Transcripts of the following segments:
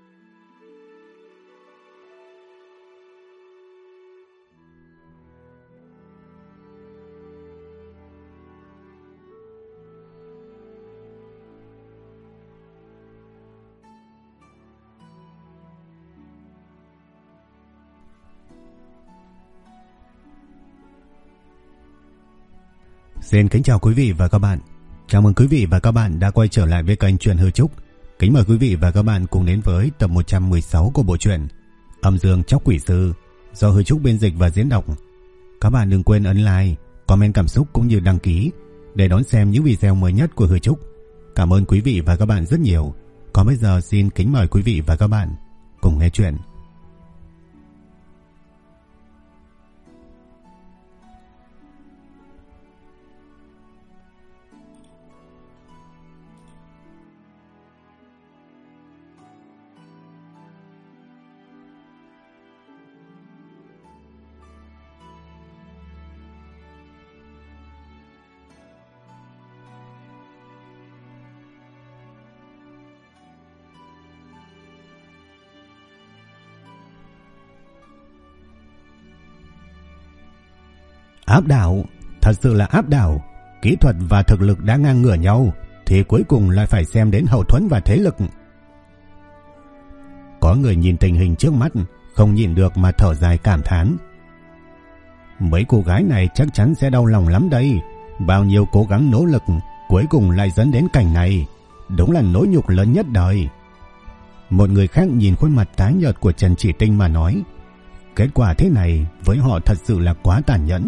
Xin kính chào quý vị và các bạn. Chào mừng quý vị và các bạn đã quay trở lại với kênh Truyện Hư Trúc. Kính mời quý vị và các bạn cùng đến với tập 116 của bộ truyện Âm Dương Chóc Quỷ Sư do Hư Trúc biên dịch và diễn đọc. Các bạn đừng quên ấn like, comment cảm xúc cũng như đăng ký để đón xem những video mới nhất của Hư Trúc. Cảm ơn quý vị và các bạn rất nhiều. Còn bây giờ xin kính mời quý vị và các bạn cùng nghe chuyện. Áp đảo, thật sự là áp đảo. Kỹ thuật và thực lực đã ngang ngửa nhau thì cuối cùng lại phải xem đến hậu thuẫn và thế lực. Có người nhìn tình hình trước mắt không nhịn được mà thở dài cảm thán. Mấy cô gái này chắc chắn sẽ đau lòng lắm đây. Bao nhiêu cố gắng nỗ lực cuối cùng lại dẫn đến cảnh này. Đúng là nỗi nhục lớn nhất đời. Một người khác nhìn khuôn mặt tái nhợt của Trần Chỉ Tinh mà nói, kết quả thế này với họ thật sự là quá tàn nhẫn.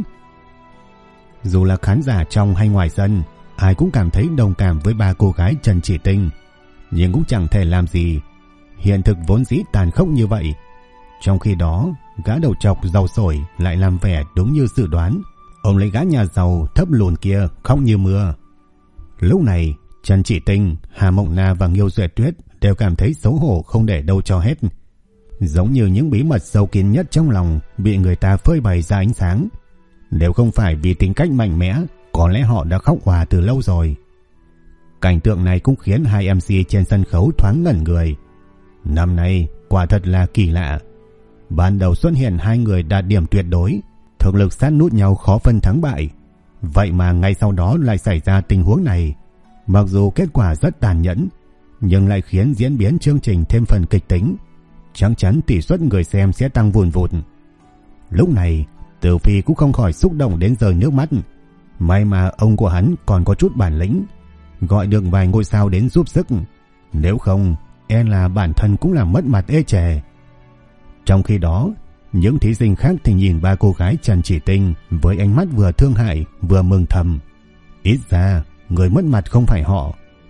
Dù là khán giả trong hay ngoài sân, ai cũng cảm thấy đồng cảm với ba cô gái Trần Chỉ Tinh, nhưng cũng chẳng thể làm gì. Hiện thực vốn dĩ tàn khốc như vậy. Trong khi đó, gã đầu trọc giàu sổi lại làm vẻ đúng như dự đoán, ôm lấy gã nhà giàu thấp lùn kia khóc như mưa. Lúc này, Trần Chỉ Tinh, Hà Mộng Na và Nghiêu Duệ Tuyết đều cảm thấy xấu hổ không để đâu cho hết. Giống như những bí mật sâu kín nhất trong lòng bị người ta phơi bày ra ánh sáng. Nếu không phải vì tính cách mạnh mẽ, có lẽ họ đã khóc òa từ lâu rồi. Cảnh tượng này cũng khiến hai MC trên sân khấu thoáng ngẩn người. Năm nay quả thật là kỳ lạ. Ban đầu xuất hiện hai người đạt điểm tuyệt đối, thực lực sát nút nhau khó phân thắng bại. Vậy mà ngay sau đó lại xảy ra tình huống này. Mặc dù kết quả rất tàn nhẫn, nhưng lại khiến diễn biến chương trình thêm phần kịch tính. Chắc chắn tỷ suất người xem sẽ tăng vùn vụt. Lúc này Từ Phi cũng không khỏi xúc động đến rơi nước mắt. May mà ông của hắn còn có chút bản lĩnh, gọi được vài ngôi sao đến giúp sức. Nếu không, e là bản thân cũng là mất mặt ê chề. Trong khi đó, những thí sinh khác thì nhìn ba cô gái Trần Chỉ Tinh với ánh mắt vừa thương hại vừa mừng thầm. Ít ra, người mất mặt không phải họ.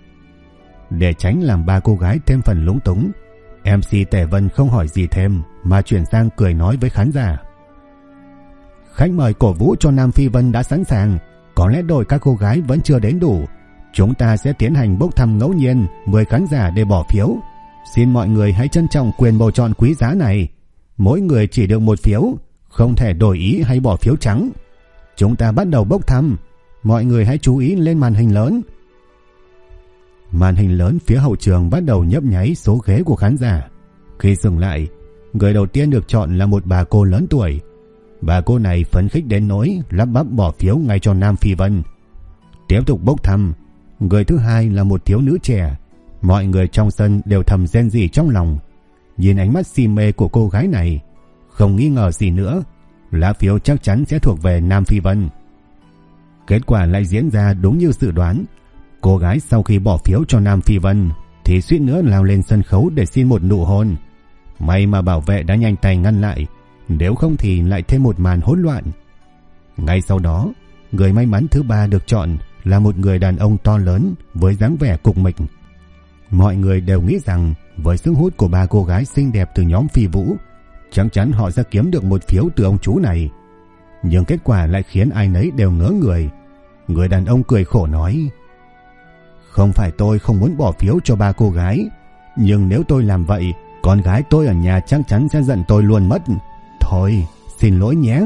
Để tránh làm ba cô gái thêm phần lúng túng, MC Tề Vân không hỏi gì thêm mà chuyển sang cười nói với khán giả. Khách mời cổ vũ cho Nam Phi Vân đã sẵn sàng, có lẽ đội các cô gái vẫn chưa đến đủ. Chúng ta sẽ tiến hành bốc thăm ngẫu nhiên 10 khán giả để bỏ phiếu. Xin mọi người hãy trân trọng quyền bầu chọn quý giá này. Mỗi người chỉ được một phiếu, không thể đổi ý hay bỏ phiếu trắng. Chúng ta bắt đầu bốc thăm, mọi người hãy chú ý lên màn hình lớn. Màn hình lớn phía hậu trường bắt đầu nhấp nháy số ghế của khán giả. Khi dừng lại, người đầu tiên được chọn là một bà cô lớn tuổi. Bà cô này phấn khích đến nỗi lắp bắp bỏ phiếu ngay cho Nam Phi Vân. Tiếp tục bốc thăm, người thứ hai là một thiếu nữ trẻ. Mọi người trong sân đều thầm rên rỉ trong lòng. Nhìn ánh mắt si mê của cô gái này, không nghi ngờ gì nữa, lá phiếu chắc chắn sẽ thuộc về Nam Phi Vân. Kết quả lại diễn ra đúng như dự đoán. Cô gái sau khi bỏ phiếu cho Nam Phi Vân thì suýt nữa lao lên sân khấu để xin một nụ hôn. May mà bảo vệ đã nhanh tay ngăn lại, nếu không thì lại thêm một màn hỗn loạn. Ngay sau đó, người may mắn thứ ba được chọn là một người đàn ông to lớn với dáng vẻ cục mịch. Mọi người đều nghĩ rằng với sức hút của ba cô gái xinh đẹp từ nhóm Phi Vũ, chắc chắn họ sẽ kiếm được một phiếu từ ông chú này. Nhưng kết quả lại khiến ai nấy đều ngớ người. Người đàn ông cười khổ nói: Không phải tôi không muốn bỏ phiếu cho ba cô gái, nhưng nếu tôi làm vậy, con gái tôi ở nhà chắc chắn sẽ giận tôi luôn mất. Thôi, xin lỗi nhé.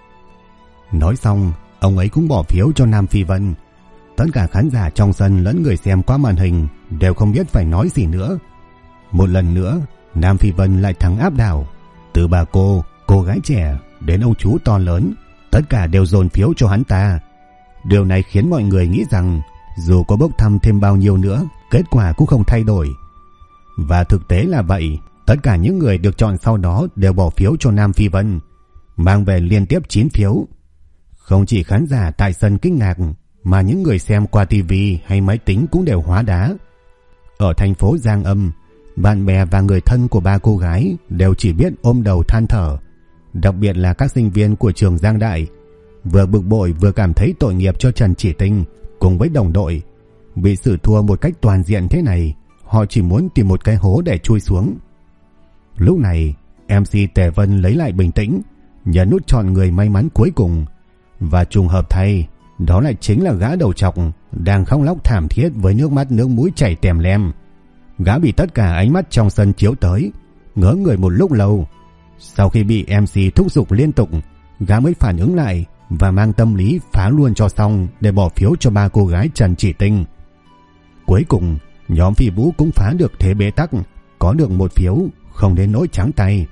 Nói xong, ông ấy cũng bỏ phiếu cho Nam Phi Vân. Tất cả khán giả trong sân lẫn người xem qua màn hình đều không biết phải nói gì nữa. Một lần nữa, Nam Phi Vân lại thắng áp đảo. Từ bà cô gái trẻ đến ông chú to lớn, tất cả đều dồn phiếu cho hắn ta. Điều này khiến mọi người nghĩ rằng dù có bốc thăm thêm bao nhiêu nữa, kết quả cũng không thay đổi. Và thực tế là vậy, tất cả những người được chọn sau đó đều bỏ phiếu cho Nam Phi Vân, mang về liên tiếp 9 phiếu. Không chỉ khán giả tại sân kinh ngạc, mà những người xem qua TV hay máy tính cũng đều hóa đá. Ở thành phố Giang Âm, bạn bè và người thân của ba cô gái đều chỉ biết ôm đầu than thở, đặc biệt là các sinh viên của trường Giang Đại, vừa bực bội vừa cảm thấy tội nghiệp cho Trần Chỉ Tinh cùng với đồng đội. Bị xử thua một cách toàn diện thế này, họ chỉ muốn tìm một cái hố để chui xuống. Lúc này, MC Tề Vân lấy lại bình tĩnh, nhấn nút chọn người may mắn cuối cùng. Và trùng hợp thay, đó lại chính là gã đầu trọc đang khóc lóc thảm thiết với nước mắt nước mũi chảy tèm lem. Gã bị tất cả ánh mắt trong sân chiếu tới, ngớ người một lúc lâu. Sau khi bị MC thúc giục liên tục, gã mới phản ứng lại và mang tâm lý phá luôn cho xong để bỏ phiếu cho ba cô gái Trần Chỉ Tinh. Cuối cùng, nhóm Phi Vũ cũng phá được thế bế tắc, có được một phiếu, không đến nỗi trắng tay.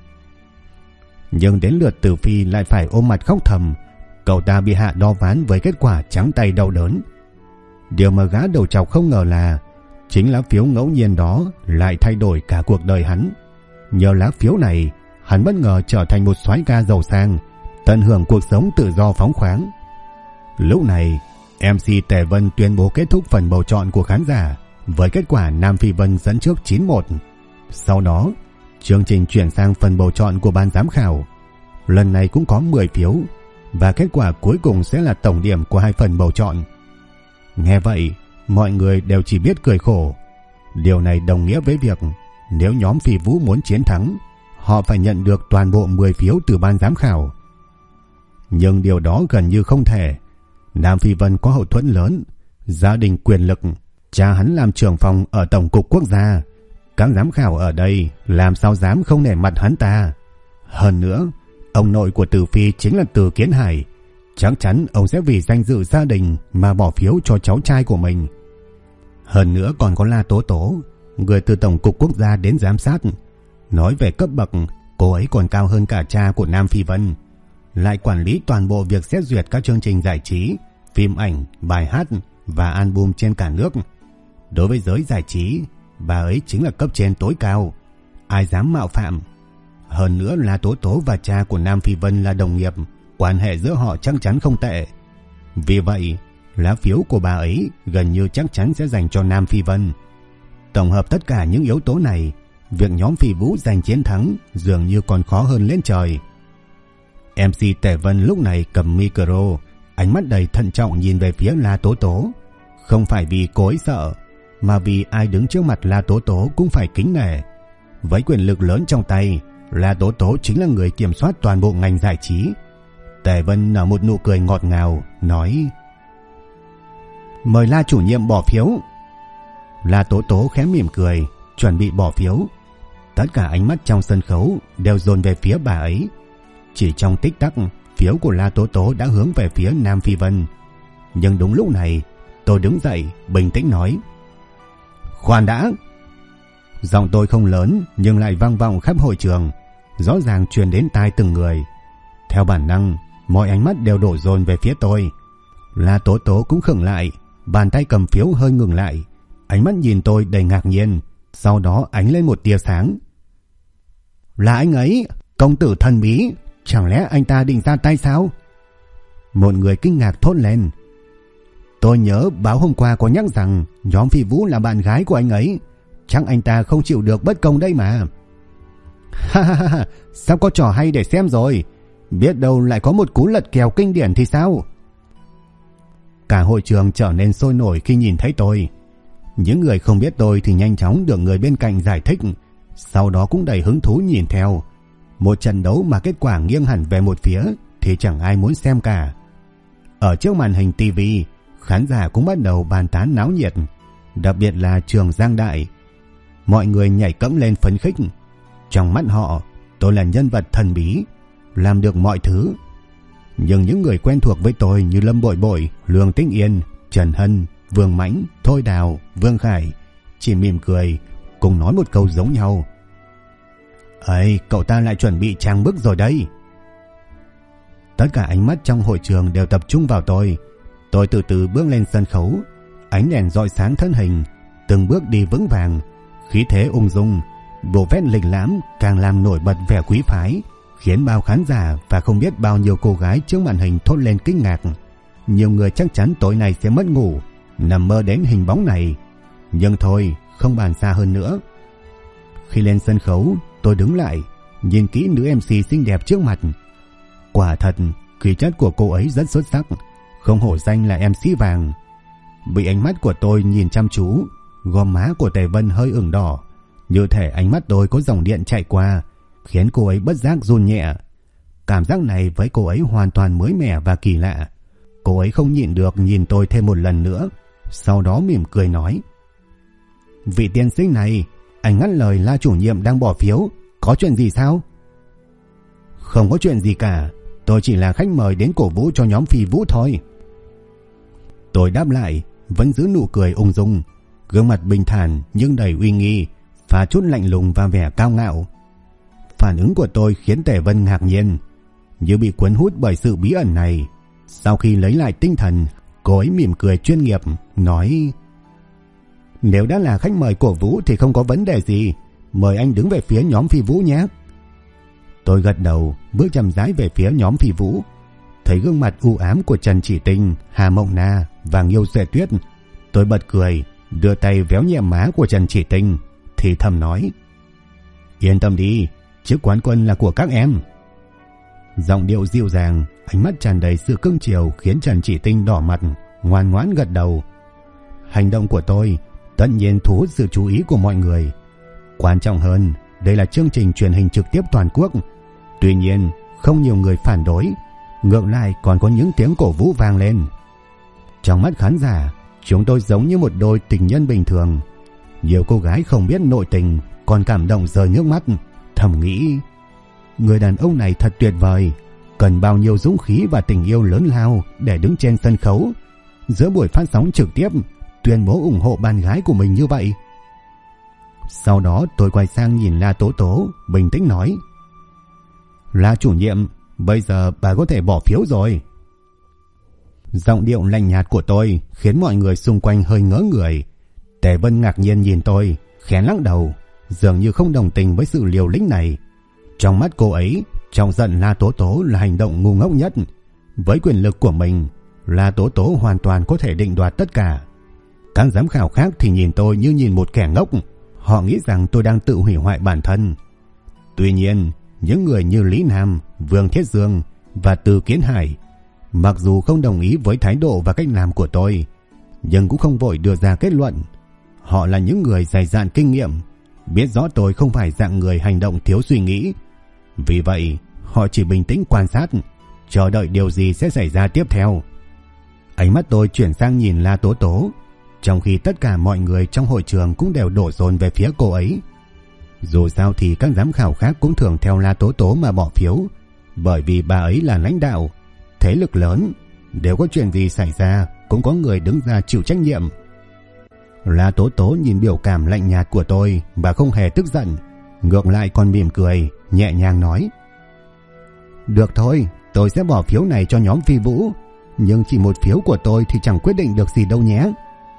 Nhưng đến lượt Từ Phi lại phải ôm mặt khóc thầm. Cậu ta bị hạ đo ván với kết quả trắng tay đau đớn. Điều mà gã đầu trọc không ngờ là chính lá phiếu ngẫu nhiên đó lại thay đổi cả cuộc đời hắn. Nhờ lá phiếu này, hắn bất ngờ trở thành một soái ca giàu sang, tận hưởng cuộc sống tự do phóng khoáng. Lúc này, MC Tề Vân tuyên bố kết thúc phần bầu chọn của khán giả với kết quả Nam Phi Vân dẫn trước 9-1. Sau đó, chương trình chuyển sang phần bầu chọn của ban giám khảo. Lần này cũng có 10 phiếu, và kết quả cuối cùng sẽ là tổng điểm của hai phần bầu chọn. Nghe vậy, mọi người đều chỉ biết cười khổ. Điều này đồng nghĩa với việc nếu nhóm Phi Vũ muốn chiến thắng, họ phải nhận được toàn bộ 10 phiếu từ ban giám khảo. Nhưng điều đó gần như không thể. Nam Phi Vân có hậu thuẫn lớn, gia đình quyền lực, cha hắn làm trưởng phòng ở Tổng cục Quốc gia. Các giám khảo ở đây làm sao dám không nể mặt hắn ta. Hơn nữa, ông nội của Từ Phi chính là Từ Kiến Hải. Chắc chắn ông sẽ vì danh dự gia đình mà bỏ phiếu cho cháu trai của mình. Hơn nữa còn có La Tố Tố, người từ Tổng cục Quốc gia đến giám sát. Nói về cấp bậc, cô ấy còn cao hơn cả cha của Nam Phi Vân. Lại quản lý toàn bộ việc xét duyệt các chương trình giải trí, phim ảnh, bài hát và album trên cả nước. Đối với giới giải trí, bà ấy chính là cấp trên tối cao, ai dám mạo phạm. Hơn nữa là Tố Tố và cha của Nam Phi Vân là đồng nghiệp, quan hệ giữa họ chắc chắn không tệ. Vì vậy, lá phiếu của bà ấy gần như chắc chắn sẽ dành cho Nam Phi Vân. Tổng hợp tất cả những yếu tố này, việc nhóm Phi Vũ giành chiến thắng dường như còn khó hơn lên trời. MC Tề Vân lúc này cầm micro, ánh mắt đầy thận trọng nhìn về phía La Tố Tố. Không phải vì cô ấy sợ, mà vì ai đứng trước mặt La Tố Tố cũng phải kính nể. Với quyền lực lớn trong tay, La Tố Tố chính là người kiểm soát toàn bộ ngành giải trí. Tề Vân nở một nụ cười ngọt ngào, nói: "Mời La chủ nhiệm bỏ phiếu." La Tố Tố khẽ mỉm cười, chuẩn bị bỏ phiếu. Tất cả ánh mắt trong sân khấu đều dồn về phía bà ấy. Chỉ trong tích tắc, phiếu của La Tố Tố đã hướng về phía Nam Phi Vân. Nhưng đúng lúc này, tôi đứng dậy, bình tĩnh nói: "Khoan đã." Giọng tôi không lớn nhưng lại vang vọng khắp hội trường, rõ ràng truyền đến tai từng người. Theo bản năng, mọi ánh mắt đều đổ dồn về phía tôi. La Tố Tố cũng khựng lại, bàn tay cầm phiếu hơi ngừng lại, ánh mắt nhìn tôi đầy ngạc nhiên, sau đó ánh lên một tia sáng. "Là anh ấy, công tử thần bí, chẳng lẽ anh ta định ra tay sao?" Một người kinh ngạc thốt lên. "Tôi nhớ báo hôm qua có nhắc rằng nhóm Phi Vũ là bạn gái của anh ấy, chắc anh ta không chịu được bất công đây mà." "Ha ha ha, sắp có trò hay để xem rồi, biết đâu lại có một cú lật kèo kinh điển thì sao?" Cả hội trường trở nên sôi nổi khi nhìn thấy tôi. Những người không biết tôi thì nhanh chóng được người bên cạnh giải thích, sau đó cũng đầy hứng thú nhìn theo. Một trận đấu mà kết quả nghiêng hẳn về một phía thì chẳng ai muốn xem cả. Ở trước màn hình TV, khán giả cũng bắt đầu bàn tán náo nhiệt, đặc biệt là trường Giang Đại. Mọi người nhảy cẫng lên phấn khích. Trong mắt họ, tôi là nhân vật thần bí, làm được mọi thứ. Nhưng những người quen thuộc với tôi như Lâm Bội Bội, Lương Tĩnh Yên, Trần Hân, Vương Mãnh, Thôi Đào, Vương Khải chỉ mỉm cười, cùng nói một câu giống nhau: ấy, cậu ta lại chuẩn bị trang bức rồi đấy. Tất cả ánh mắt trong hội trường đều tập trung vào tôi. Tôi từ từ bước lên sân khấu, ánh đèn rọi sáng thân hình, từng bước đi vững vàng, khí thế ung dung, bộ vest lịch lãm càng làm nổi bật vẻ quý phái, khiến bao khán giả và không biết bao nhiêu cô gái trước màn hình thốt lên kinh ngạc. Nhiều người chắc chắn tối nay sẽ mất ngủ, nằm mơ đến hình bóng này. Nhưng thôi, không bàn xa hơn nữa. Khi lên sân khấu, tôi đứng lại, nhìn kỹ nữ MC xinh đẹp trước mặt. Quả thật, khí chất của cô ấy rất xuất sắc, không hổ danh là MC vàng. Bị ánh mắt của tôi nhìn chăm chú, gò má của Tề Vân hơi ửng đỏ, như thể ánh mắt tôi có dòng điện chạy qua, khiến cô ấy bất giác run nhẹ. Cảm giác này với cô ấy hoàn toàn mới mẻ và kỳ lạ. Cô ấy không nhịn được nhìn tôi thêm một lần nữa, sau đó mỉm cười nói: "Vị tiên sinh này, anh ngắt lời La chủ nhiệm đang bỏ phiếu, có chuyện gì sao?" "Không có chuyện gì cả, tôi chỉ là khách mời đến cổ vũ cho nhóm Phi Vũ thôi." Tôi đáp lại, vẫn giữ nụ cười ung dung, gương mặt bình thản nhưng đầy uy nghi, pha chút lạnh lùng và vẻ cao ngạo. Phản ứng của tôi khiến Tề Vân ngạc nhiên, như bị cuốn hút bởi sự bí ẩn này. Sau khi lấy lại tinh thần, cô ấy mỉm cười chuyên nghiệp, nói: "Nếu đã là khách mời cổ vũ thì không có vấn đề gì, mời anh đứng về phía nhóm Phi Vũ nhé." Tôi gật đầu, bước chậm rãi về phía nhóm Phi Vũ. Thấy gương mặt u ám của Trần Chỉ Tinh, Hà Mộng Na và Nghiêu Duệ Tuyết, tôi bật cười, đưa tay véo nhẹ má của Trần Chỉ Tinh, thì thầm nói: "Yên tâm đi, chức quán quân là của các em." Giọng điệu dịu dàng, ánh mắt tràn đầy sự cưng chiều khiến Trần Chỉ Tinh đỏ mặt, ngoan ngoãn gật đầu. Hành động của tôi tất nhiên thu hút sự chú ý của mọi người. Quan trọng hơn, đây là chương trình truyền hình trực tiếp toàn quốc. Tuy nhiên, không nhiều người phản đối, ngược lại còn có những tiếng cổ vũ vang lên. Trong mắt khán giả, chúng tôi giống như một đôi tình nhân bình thường. Nhiều cô gái không biết nội tình còn cảm động rơi nước mắt, thầm nghĩ: người đàn ông này thật tuyệt vời, cần bao nhiêu dũng khí và tình yêu lớn lao để đứng trên sân khấu, giữa buổi phát sóng trực tiếp, tuyên bố ủng hộ bạn gái của mình như vậy. Sau đó tôi quay sang nhìn La Tố Tố, bình tĩnh nói: "La chủ nhiệm, bây giờ bà có thể bỏ phiếu rồi." Giọng điệu lạnh nhạt của tôi khiến mọi người xung quanh hơi ngỡ người. Tề Vân ngạc nhiên nhìn tôi, khẽ lắc đầu, dường như không đồng tình với sự liều lĩnh này. Trong mắt cô ấy, trong giận La Tố Tố là hành động ngu ngốc nhất. Với quyền lực của mình, La Tố Tố hoàn toàn có thể định đoạt tất cả. Các giám khảo khác thì nhìn tôi như nhìn một kẻ ngốc. Họ nghĩ rằng tôi đang tự hủy hoại bản thân. Tuy nhiên, những người như Lý Nam, Vương Thiết Dương và Từ Kiến Hải, mặc dù không đồng ý với thái độ và cách làm của tôi, nhưng cũng không vội đưa ra kết luận. Họ là những người dày dạn kinh nghiệm, biết rõ tôi không phải dạng người hành động thiếu suy nghĩ. Vì vậy, họ chỉ bình tĩnh quan sát, chờ đợi điều gì sẽ xảy ra tiếp theo. Ánh mắt tôi chuyển sang nhìn La Tố Tố, trong khi tất cả mọi người trong hội trường cũng đều đổ dồn về phía cô ấy. Dù sao thì các giám khảo khác cũng thường theo La Tố Tố mà bỏ phiếu, bởi vì bà ấy là lãnh đạo, thế lực lớn, nếu có chuyện gì xảy ra cũng có người đứng ra chịu trách nhiệm. La Tố Tố nhìn biểu cảm lạnh nhạt của tôi và không hề tức giận, ngược lại còn mỉm cười, nhẹ nhàng nói: "Được thôi, tôi sẽ bỏ phiếu này cho nhóm Phi Vũ, nhưng chỉ một phiếu của tôi thì chẳng quyết định được gì đâu nhé."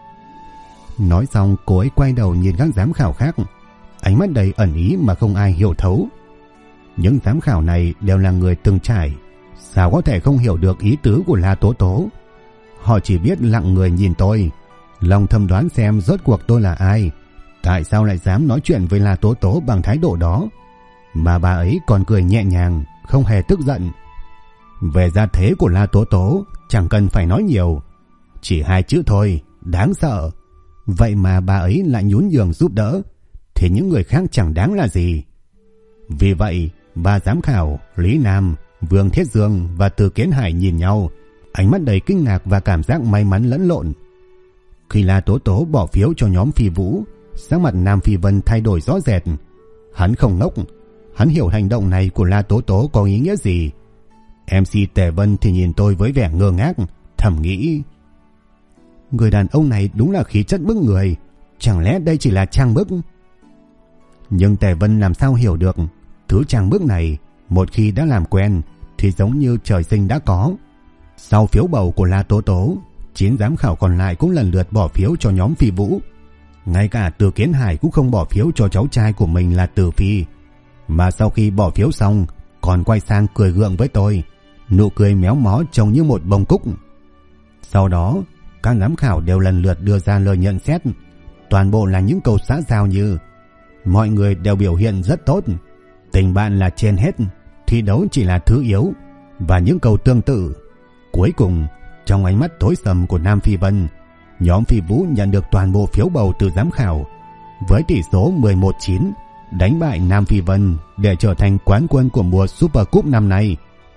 Nói xong, cô ấy quay đầu nhìn các giám khảo khác, ánh mắt đầy ẩn ý mà không ai hiểu thấu. Những giám khảo này đều là người từng trải, sao có thể không hiểu được ý tứ của La Tố Tố. Họ chỉ biết lặng người nhìn tôi, lòng thầm đoán xem rốt cuộc tôi là ai, tại sao lại dám nói chuyện với La Tố Tố bằng thái độ đó. Mà bà ấy còn cười nhẹ nhàng, không hề tức giận. Về gia thế của La Tố Tố chẳng cần phải nói nhiều, chỉ 2 chữ thôi: đáng sợ. Vậy mà bà ấy lại nhún nhường giúp đỡ, thì những người khác chẳng đáng là gì. Vì vậy, ba giám khảo Lý Nam, Vương Thiết Dương và Từ Kiến Hải nhìn nhau, ánh mắt đầy kinh ngạc và cảm giác may mắn lẫn lộn. Khi La Tố Tố bỏ phiếu cho nhóm Phi Vũ, sắc mặt Nam Phi Vân thay đổi rõ rệt. Hắn không ngốc, hắn hiểu hành động này của La Tố Tố có ý nghĩa gì. MC Tề Vân thì nhìn tôi với vẻ ngơ ngác, thầm nghĩ: người đàn ông này đúng là khí chất bức người, chẳng lẽ đây chỉ là trang bức? Nhưng Tề Vân làm sao hiểu được, Thứ trang bước này một khi đã làm quen thì giống như trời sinh đã có. Sau phiếu bầu của La Tố Tố, 9 giám khảo còn lại cũng lần lượt bỏ phiếu cho nhóm Phi Vũ. Ngay cả Từ Kiến Hải cũng không bỏ phiếu cho cháu trai của mình là Từ Phi, mà sau khi bỏ phiếu xong còn quay sang cười gượng với tôi, nụ cười méo mó trông như một bông cúc. Sau đó các giám khảo đều lần lượt đưa ra lời nhận xét, toàn bộ là những câu xã giao như: mọi người đều biểu hiện rất tốt, tình bạn là trên hết, thi đấu chỉ là thứ yếu, và những câu tương tự. Cuối cùng, trong ánh mắt tối sầm của Nam Phi Vân, nhóm Phi Vũ nhận được toàn bộ phiếu bầu từ giám khảo, với tỷ số 11-9 đánh bại Nam Phi Vân để trở thành quán quân của mùa Super Cup năm nay.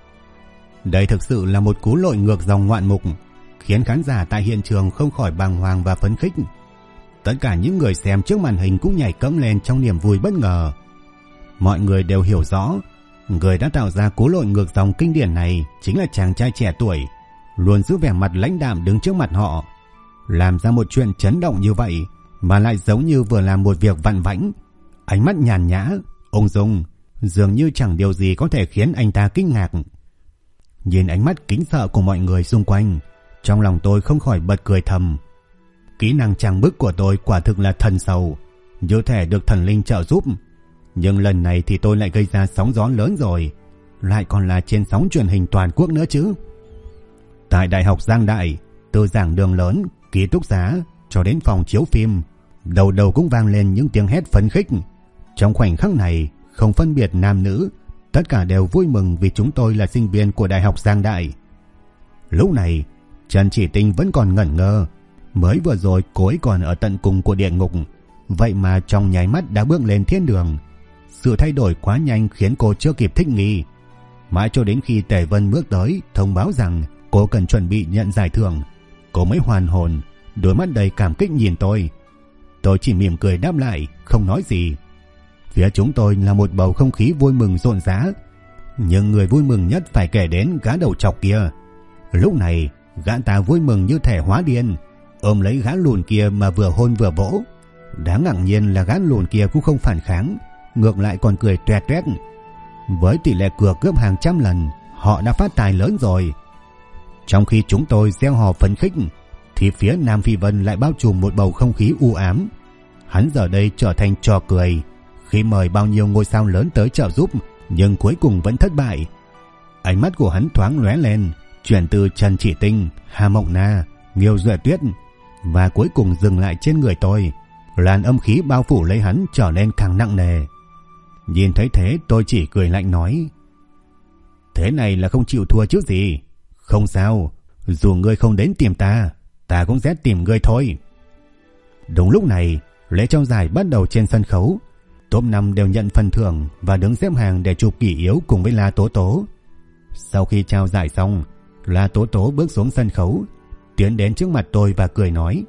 Đây thực sự là một cú lội ngược dòng ngoạn mục, khiến khán giả tại hiện trường không khỏi bàng hoàng và phấn khích. Tất cả những người xem trước màn hình cũng nhảy cẫng lên trong niềm vui bất ngờ. Mọi người đều hiểu rõ, người đã tạo ra cú lội ngược dòng kinh điển này chính là chàng trai trẻ tuổi, luôn giữ vẻ mặt lãnh đạm đứng trước mặt họ. Làm ra một chuyện chấn động như vậy mà lại giống như vừa làm một việc vặn vãnh, ánh mắt nhàn nhã, ung dung, dường như chẳng điều gì có thể khiến anh ta kinh ngạc. Nhìn ánh mắt kính sợ của mọi người xung quanh, trong lòng tôi không khỏi bật cười thầm. Kỹ năng trang bức của tôi quả thực là thần sầu, như thể được thần linh trợ giúp. Nhưng lần này thì tôi lại gây ra sóng gió lớn rồi, lại còn là trên sóng truyền hình toàn quốc nữa chứ. Tại Đại học Giang Đại, từ giảng đường lớn, ký túc xá cho đến phòng chiếu phim, đầu đầu cũng vang lên những tiếng hét phấn khích. Trong khoảnh khắc này, không phân biệt nam nữ, tất cả đều vui mừng vì chúng tôi là sinh viên của Đại học Giang Đại. Lúc này, Trần Chỉ Tinh vẫn còn ngẩn ngơ. Mới vừa rồi cô ấy còn ở tận cùng của địa ngục, vậy mà trong nháy mắt đã bước lên thiên đường. Sự thay đổi quá nhanh khiến cô chưa kịp thích nghi. Mãi cho đến khi Tề Vân bước tới thông báo rằng cô cần chuẩn bị nhận giải thưởng, cô mới hoàn hồn, đôi mắt đầy cảm kích nhìn tôi. Tôi chỉ mỉm cười đáp lại, không nói gì. Phía chúng tôi là một bầu không khí vui mừng rộn rã, nhưng người vui mừng nhất phải kể đến gã đầu trọc kia. Lúc này gã ta vui mừng như thể hóa điên, ôm lấy gã lùn kia mà vừa hôn vừa vỗ. Đáng ngạc nhiên là gã lùn kia cũng không phản kháng, ngược lại còn cười toẹt toét. Với tỷ lệ cược gấp hàng trăm lần, họ đã phát tài lớn rồi. Trong khi chúng tôi reo hò phấn khích, thì phía Nam Phi Vân lại bao trùm một bầu không khí u ám. Hắn giờ đây trở thành trò cười khi mời bao nhiêu ngôi sao lớn tới trợ giúp, nhưng cuối cùng vẫn thất bại. Ánh mắt của hắn thoáng lóe lên, chuyển từ Trần Chỉ Tinh, Hà Mộng Na, Nghiêu Duệ Tuyết và cuối cùng dừng lại trên người tôi. Làn âm khí bao phủ lấy hắn trở nên càng nặng nề. Nhìn thấy thế tôi chỉ cười lạnh nói: thế này là không chịu thua chứ gì. Không sao, dù ngươi không đến tìm ta, ta cũng sẽ tìm ngươi thôi. Đúng lúc này, lễ trao giải bắt đầu trên sân khấu. Top 5 đều nhận phần thưởng và đứng xếp hàng để chụp kỷ yếu cùng với La Tố Tố. Sau khi trao giải xong, La Tố Tố bước xuống sân khấu, tiến đến trước mặt tôi và cười nói: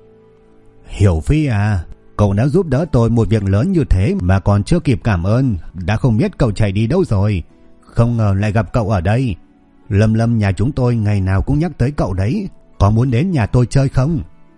Hiểu Phi à, cậu đã giúp đỡ tôi một việc lớn như thế mà còn chưa kịp cảm ơn, đã không biết cậu chạy đi đâu rồi. Không ngờ lại gặp cậu ở đây. Lâm Lâm nhà chúng tôi ngày nào cũng nhắc tới cậu đấy, có muốn đến nhà tôi chơi không?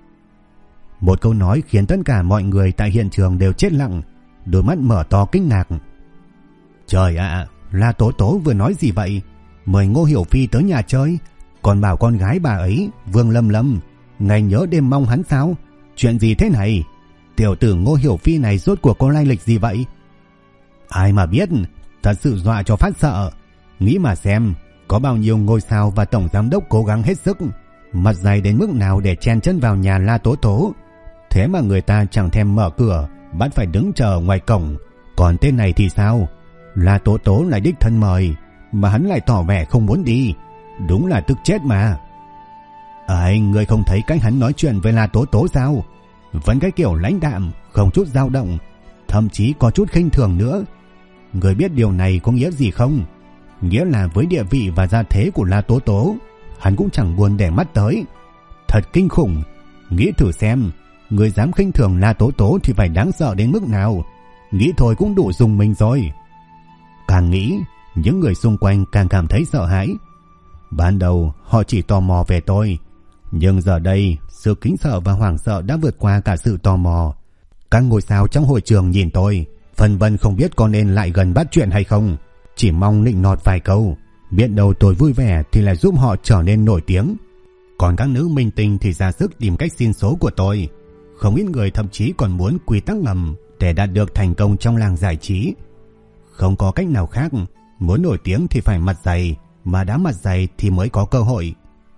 Một câu nói khiến tất cả mọi người tại hiện trường đều chết lặng, đôi mắt mở to kinh ngạc. Trời ạ, La Tố Tố vừa nói gì vậy? Mời Ngô Hiểu Phi tới nhà chơi, còn bảo con gái bà ấy, Vương Lâm Lâm, ngày nhớ đêm mong hắn sao? Chuyện gì thế này? Tiểu tử Ngô Hiểu Phi này rốt cuộc có lai lịch gì vậy? Ai mà biết, thật sự dọa cho phát sợ. Nghĩ mà xem, có bao nhiêu ngôi sao và tổng giám đốc cố gắng hết sức, mặt dày đến mức nào để chen chân vào nhà La Tố Tố. Thế mà người ta chẳng thèm mở cửa, bắt phải đứng chờ ngoài cổng. Còn tên này thì sao? La Tố Tố lại đích thân mời, mà hắn lại tỏ vẻ không muốn đi. Đúng là tức chết mà. Ấy, ngươi không thấy cách hắn nói chuyện với La Tố Tố sao? Vẫn cái kiểu lãnh đạm, không chút dao động, thậm chí có chút khinh thường nữa. Ngươi biết điều này có nghĩa gì không? Nghĩa là với địa vị và gia thế của La Tố Tố, hắn cũng chẳng buồn để mắt tới. Thật kinh khủng. Nghĩ thử xem, người dám khinh thường La Tố Tố thì phải đáng sợ đến mức nào. Nghĩ thôi cũng đủ dùng mình rồi. Càng nghĩ, những người xung quanh càng cảm thấy sợ hãi. Ban đầu họ chỉ tò mò về tôi, nhưng giờ đây sự kính sợ và hoảng sợ đã vượt qua cả sự tò mò. Các ngôi sao trong hội trường nhìn tôi, Phân vân không biết có nên lại gần bắt chuyện hay không, chỉ mong nịnh nọt vài câu, biết đâu tôi vui vẻ thì lại giúp họ trở nên nổi tiếng. Còn các nữ minh tinh thì ra sức tìm cách xin số của tôi. Không ít người thậm chí còn muốn quy tắc ngầm để đạt được thành công trong làng giải trí. Không có cách nào khác, muốn nổi tiếng thì phải mặt dày, mà đã mặt dày thì mới có cơ hội.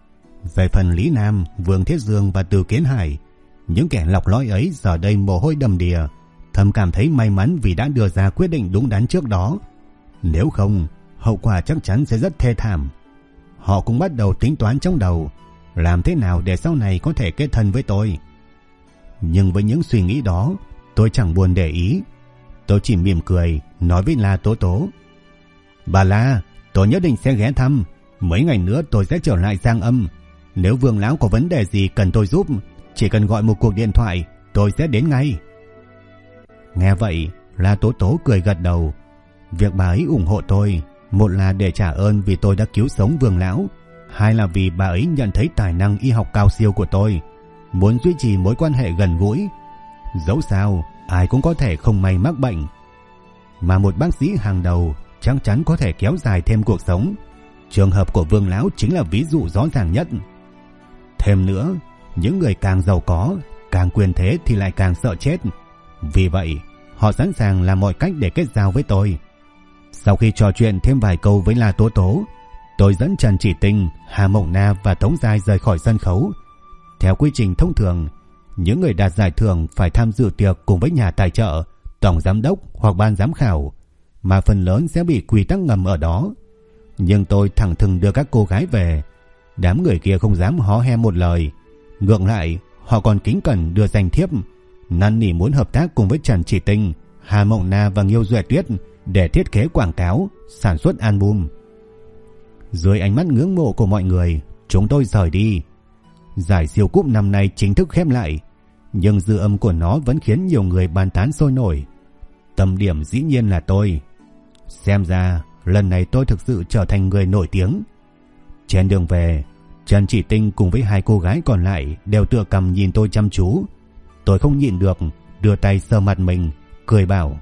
Về phần Lý Nam, Vương Thiết Dương và Từ Kiến Hải, những kẻ lọc lõi ấy giờ đây mồ hôi đầm đìa, thầm cảm thấy may mắn vì đã đưa ra quyết định đúng đắn trước đó. Nếu không, hậu quả chắc chắn sẽ rất thê thảm. Họ cũng bắt đầu tính toán trong đầu, làm thế nào để sau này có thể kết thân với tôi. Nhưng với những suy nghĩ đó, tôi chẳng buồn để ý. Tôi chỉ mỉm cười, nói với La Tố Tố: "Bà La, tôi nhất định sẽ ghé thăm. Mấy ngày nữa tôi sẽ trở lại Giang Âm. Nếu Vương lão có vấn đề gì cần tôi giúp, chỉ cần gọi một cuộc điện thoại, tôi sẽ đến ngay." Nghe vậy, La Tố Tố cười gật đầu. Việc bà ấy ủng hộ tôi, một là để trả ơn vì tôi đã cứu sống Vương lão, hai là vì bà ấy nhận thấy tài năng y học cao siêu của tôi, muốn duy trì mối quan hệ gần gũi. Dẫu sao, ai cũng có thể không may mắc bệnh, mà một bác sĩ hàng đầu chắc chắn có thể kéo dài thêm cuộc sống. Trường hợp của Vương lão chính là ví dụ rõ ràng nhất. Thêm nữa, những người càng giàu có, càng quyền thế thì lại càng sợ chết. Vì vậy, họ sẵn sàng làm mọi cách để kết giao với tôi. Sau khi trò chuyện thêm vài câu với La Tố Tố, tôi dẫn Trần Chỉ Tinh, Hà Mộng Na và Tống Giai rời khỏi sân khấu. Theo quy trình thông thường, những người đạt giải thưởng phải tham dự tiệc cùng với nhà tài trợ, tổng giám đốc hoặc ban giám khảo, mà phần lớn sẽ bị quy tắc ngầm ở đó. Nhưng tôi thẳng thừng đưa các cô gái về. Đám người kia không dám hó he một lời. Ngược lại, họ còn kính cẩn đưa danh thiếp, năn nỉ muốn hợp tác cùng với Trần Chỉ Tinh, Hà Mộng Na và Nghiêu Duệ Tuyết để thiết kế quảng cáo, sản xuất album. Dưới ánh mắt ngưỡng mộ của mọi người, chúng tôi rời đi. Giải siêu cúp năm nay chính thức khép lại, nhưng dư âm của nó vẫn khiến nhiều người bàn tán sôi nổi. Tâm điểm dĩ nhiên là tôi. Xem ra lần này tôi thực sự trở thành người nổi tiếng. Trên đường về, Trần Chỉ Tinh cùng với hai cô gái còn lại đều tựa cằm nhìn tôi chăm chú. Tôi không nhịn được, đưa tay sờ mặt mình, cười bảo: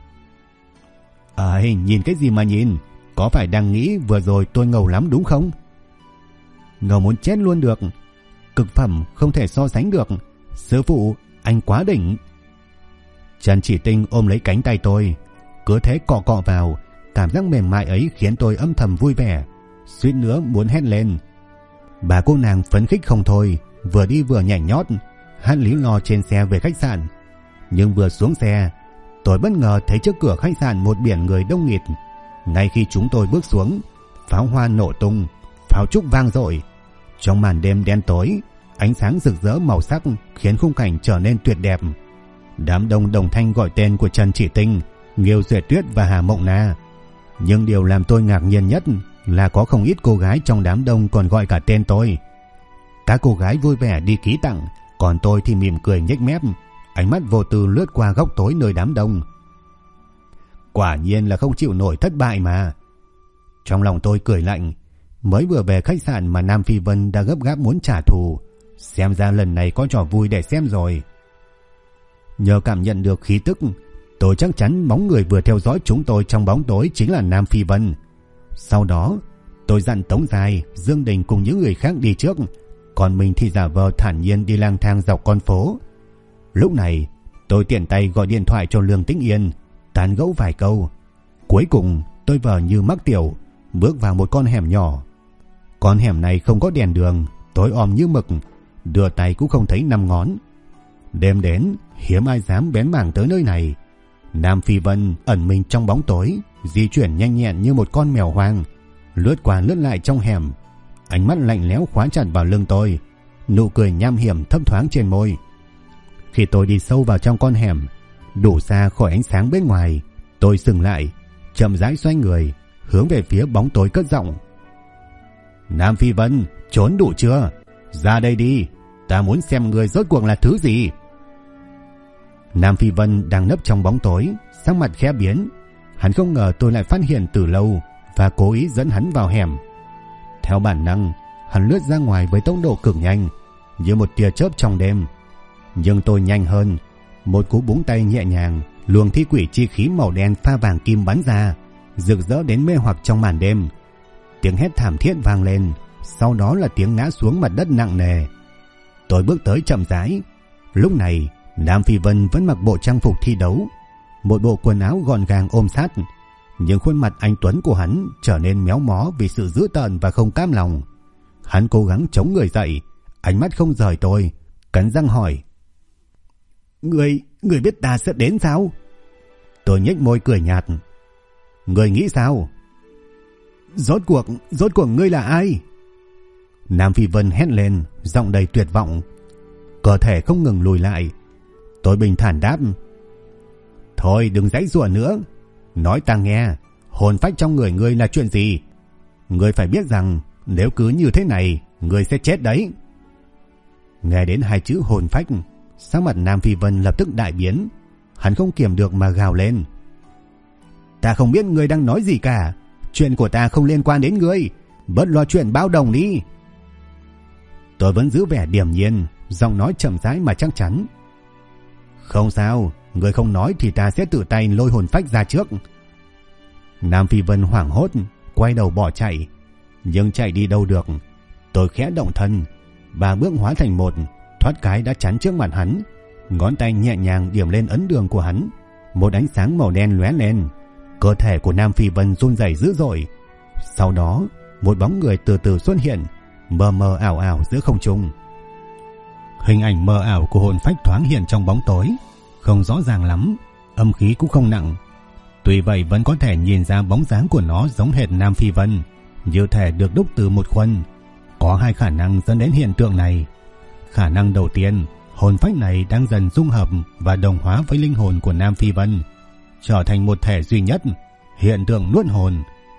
"Ấy, nhìn cái gì mà nhìn? Có phải đang nghĩ vừa rồi tôi ngầu lắm đúng không?" "Ngầu muốn chết luôn được. Cực phẩm không thể so sánh được. Sư phụ, anh quá đỉnh." Trần Chỉ Tinh ôm lấy cánh tay tôi, cứ thế cọ cọ vào. Cảm giác mềm mại ấy khiến tôi âm thầm vui vẻ, suýt nữa muốn hét lên. Bà cô nàng phấn khích không thôi, vừa đi vừa nhảy nhót, hát líu lo trên xe về khách sạn. Nhưng vừa xuống xe, tôi bất ngờ thấy trước cửa khách sạn một biển người đông nghịt. Ngay khi chúng tôi bước xuống, pháo hoa nổ tung, pháo trúc vang dội. Trong màn đêm đen tối, ánh sáng rực rỡ màu sắc khiến khung cảnh trở nên tuyệt đẹp. Đám đông đồng thanh gọi tên của Trần Chỉ Tinh, Nghiêu Duệ Tuyết và Hà Mộng Na. Nhưng điều làm tôi ngạc nhiên nhất là có không ít cô gái trong đám đông còn gọi cả tên tôi. Các cô gái vui vẻ đi ký tặng, còn tôi thì mỉm cười nhếch mép, ánh mắt vô tư lướt qua góc tối nơi đám đông. Quả nhiên là không chịu nổi thất bại mà. Trong lòng tôi cười lạnh. Mới vừa về khách sạn mà Nam Phi Vân đã gấp gáp muốn trả thù. Xem ra lần này có trò vui để xem rồi. Nhờ cảm nhận được khí tức, tôi chắc chắn bóng người vừa theo dõi chúng tôi trong bóng tối chính là Nam Phi Vân. Sau đó, tôi dặn Tống Giai, Dương Đình cùng những người khác đi trước, còn mình thì giả vờ thản nhiên đi lang thang dọc con phố. Lúc này, tôi tiện tay gọi điện thoại cho Lương Tĩnh Yên, tán gẫu vài câu. Cuối cùng, tôi vờ như mắc tiểu, bước vào một con hẻm nhỏ. Con hẻm này không có đèn đường, tối om như mực, đưa tay cũng không thấy 5 ngón. Đêm đến, hiếm ai dám bén mảng tới nơi này. Nam Phi Vân ẩn mình trong bóng tối, di chuyển nhanh nhẹn như một con mèo hoang, lướt qua lướt lại trong hẻm. Ánh mắt lạnh lẽo khóa chặt vào lưng tôi, nụ cười nham hiểm thấp thoáng trên môi. Khi tôi đi sâu vào trong con hẻm, đủ xa khỏi ánh sáng bên ngoài, tôi dừng lại, chậm rãi xoay người, hướng về phía bóng tối cất giọng: "Nam Phi Vân, trốn đủ chưa? Ra đây đi, ta muốn xem người rốt cuộc là thứ gì." Nam Phi Vân đang nấp trong bóng tối, sắc mặt khẽ biến. Hắn không ngờ tôi lại phát hiện từ lâu và cố ý dẫn hắn vào hẻm. Theo bản năng, hắn lướt ra ngoài với tốc độ cực nhanh, như một tia chớp trong đêm. Nhưng tôi nhanh hơn, một cú búng tay nhẹ nhàng luồng thi quỷ chi khí màu đen pha vàng kim bắn ra, rực rỡ đến mê hoặc trong màn đêm. Tiếng hét thảm thiết vang lên, sau đó là tiếng ngã xuống mặt đất nặng nề. Tôi bước tới chậm rãi. Lúc này, Nam Phi Vân vẫn mặc bộ trang phục thi đấu, một bộ quần áo gọn gàng ôm sát, nhưng khuôn mặt anh tuấn của hắn trở nên méo mó vì sự dữ tợn và không cam lòng. Hắn cố gắng chống người dậy, ánh mắt không rời tôi, cắn răng hỏi: Người biết ta sẽ đến sao? Tôi nhếch môi cười nhạt: Người nghĩ sao? Rốt cuộc ngươi là ai? Nam Phi Vân hét lên, giọng đầy tuyệt vọng. Cơ thể không ngừng lùi lại. Tôi bình thản đáp: Thôi đừng giãy giụa nữa, nói ta nghe, hồn phách trong người ngươi là chuyện gì? Ngươi phải biết rằng nếu cứ như thế này, ngươi sẽ chết đấy. Nghe đến hai chữ hồn phách, sắc mặt Nam Phi Vân lập tức đại biến. Hắn không kiềm được mà gào lên: Ta không biết ngươi đang nói gì cả, chuyện của ta không liên quan đến ngươi, bớt lo chuyện bao đồng đi. Tôi vẫn giữ vẻ điềm nhiên, giọng nói chậm rãi mà chắc chắn: Không sao, ngươi không nói thì ta sẽ tự tay lôi hồn phách ra trước. Nam Phi Vân hoảng hốt, quay đầu bỏ chạy, nhưng chạy đi đâu được. Tôi khẽ động thân, 3 bước hóa thành một, thoát cái đã chắn trước mặt hắn. Ngón tay nhẹ nhàng điểm lên ấn đường của hắn, một ánh sáng màu đen lóe lên. Cơ thể của Nam Phi Vân run rẩy dữ dội. Sau đó, một bóng người từ từ xuất hiện, mờ mờ ảo ảo giữa không trung. Hình ảnh mờ ảo của hồn phách thoáng hiện trong bóng tối, không rõ ràng lắm, âm khí cũng không nặng. Tuy vậy vẫn có thể nhìn ra bóng dáng của nó giống hệt Nam Phi Vân, như thể được đúc từ một khuôn. Có 2 khả năng dẫn đến hiện tượng này. Khả năng đầu tiên, hồn phách này đang dần dung hợp và đồng hóa với linh hồn của Nam Phi Vân, trở thành một thể duy nhất, hiện tượng nuốt hồn.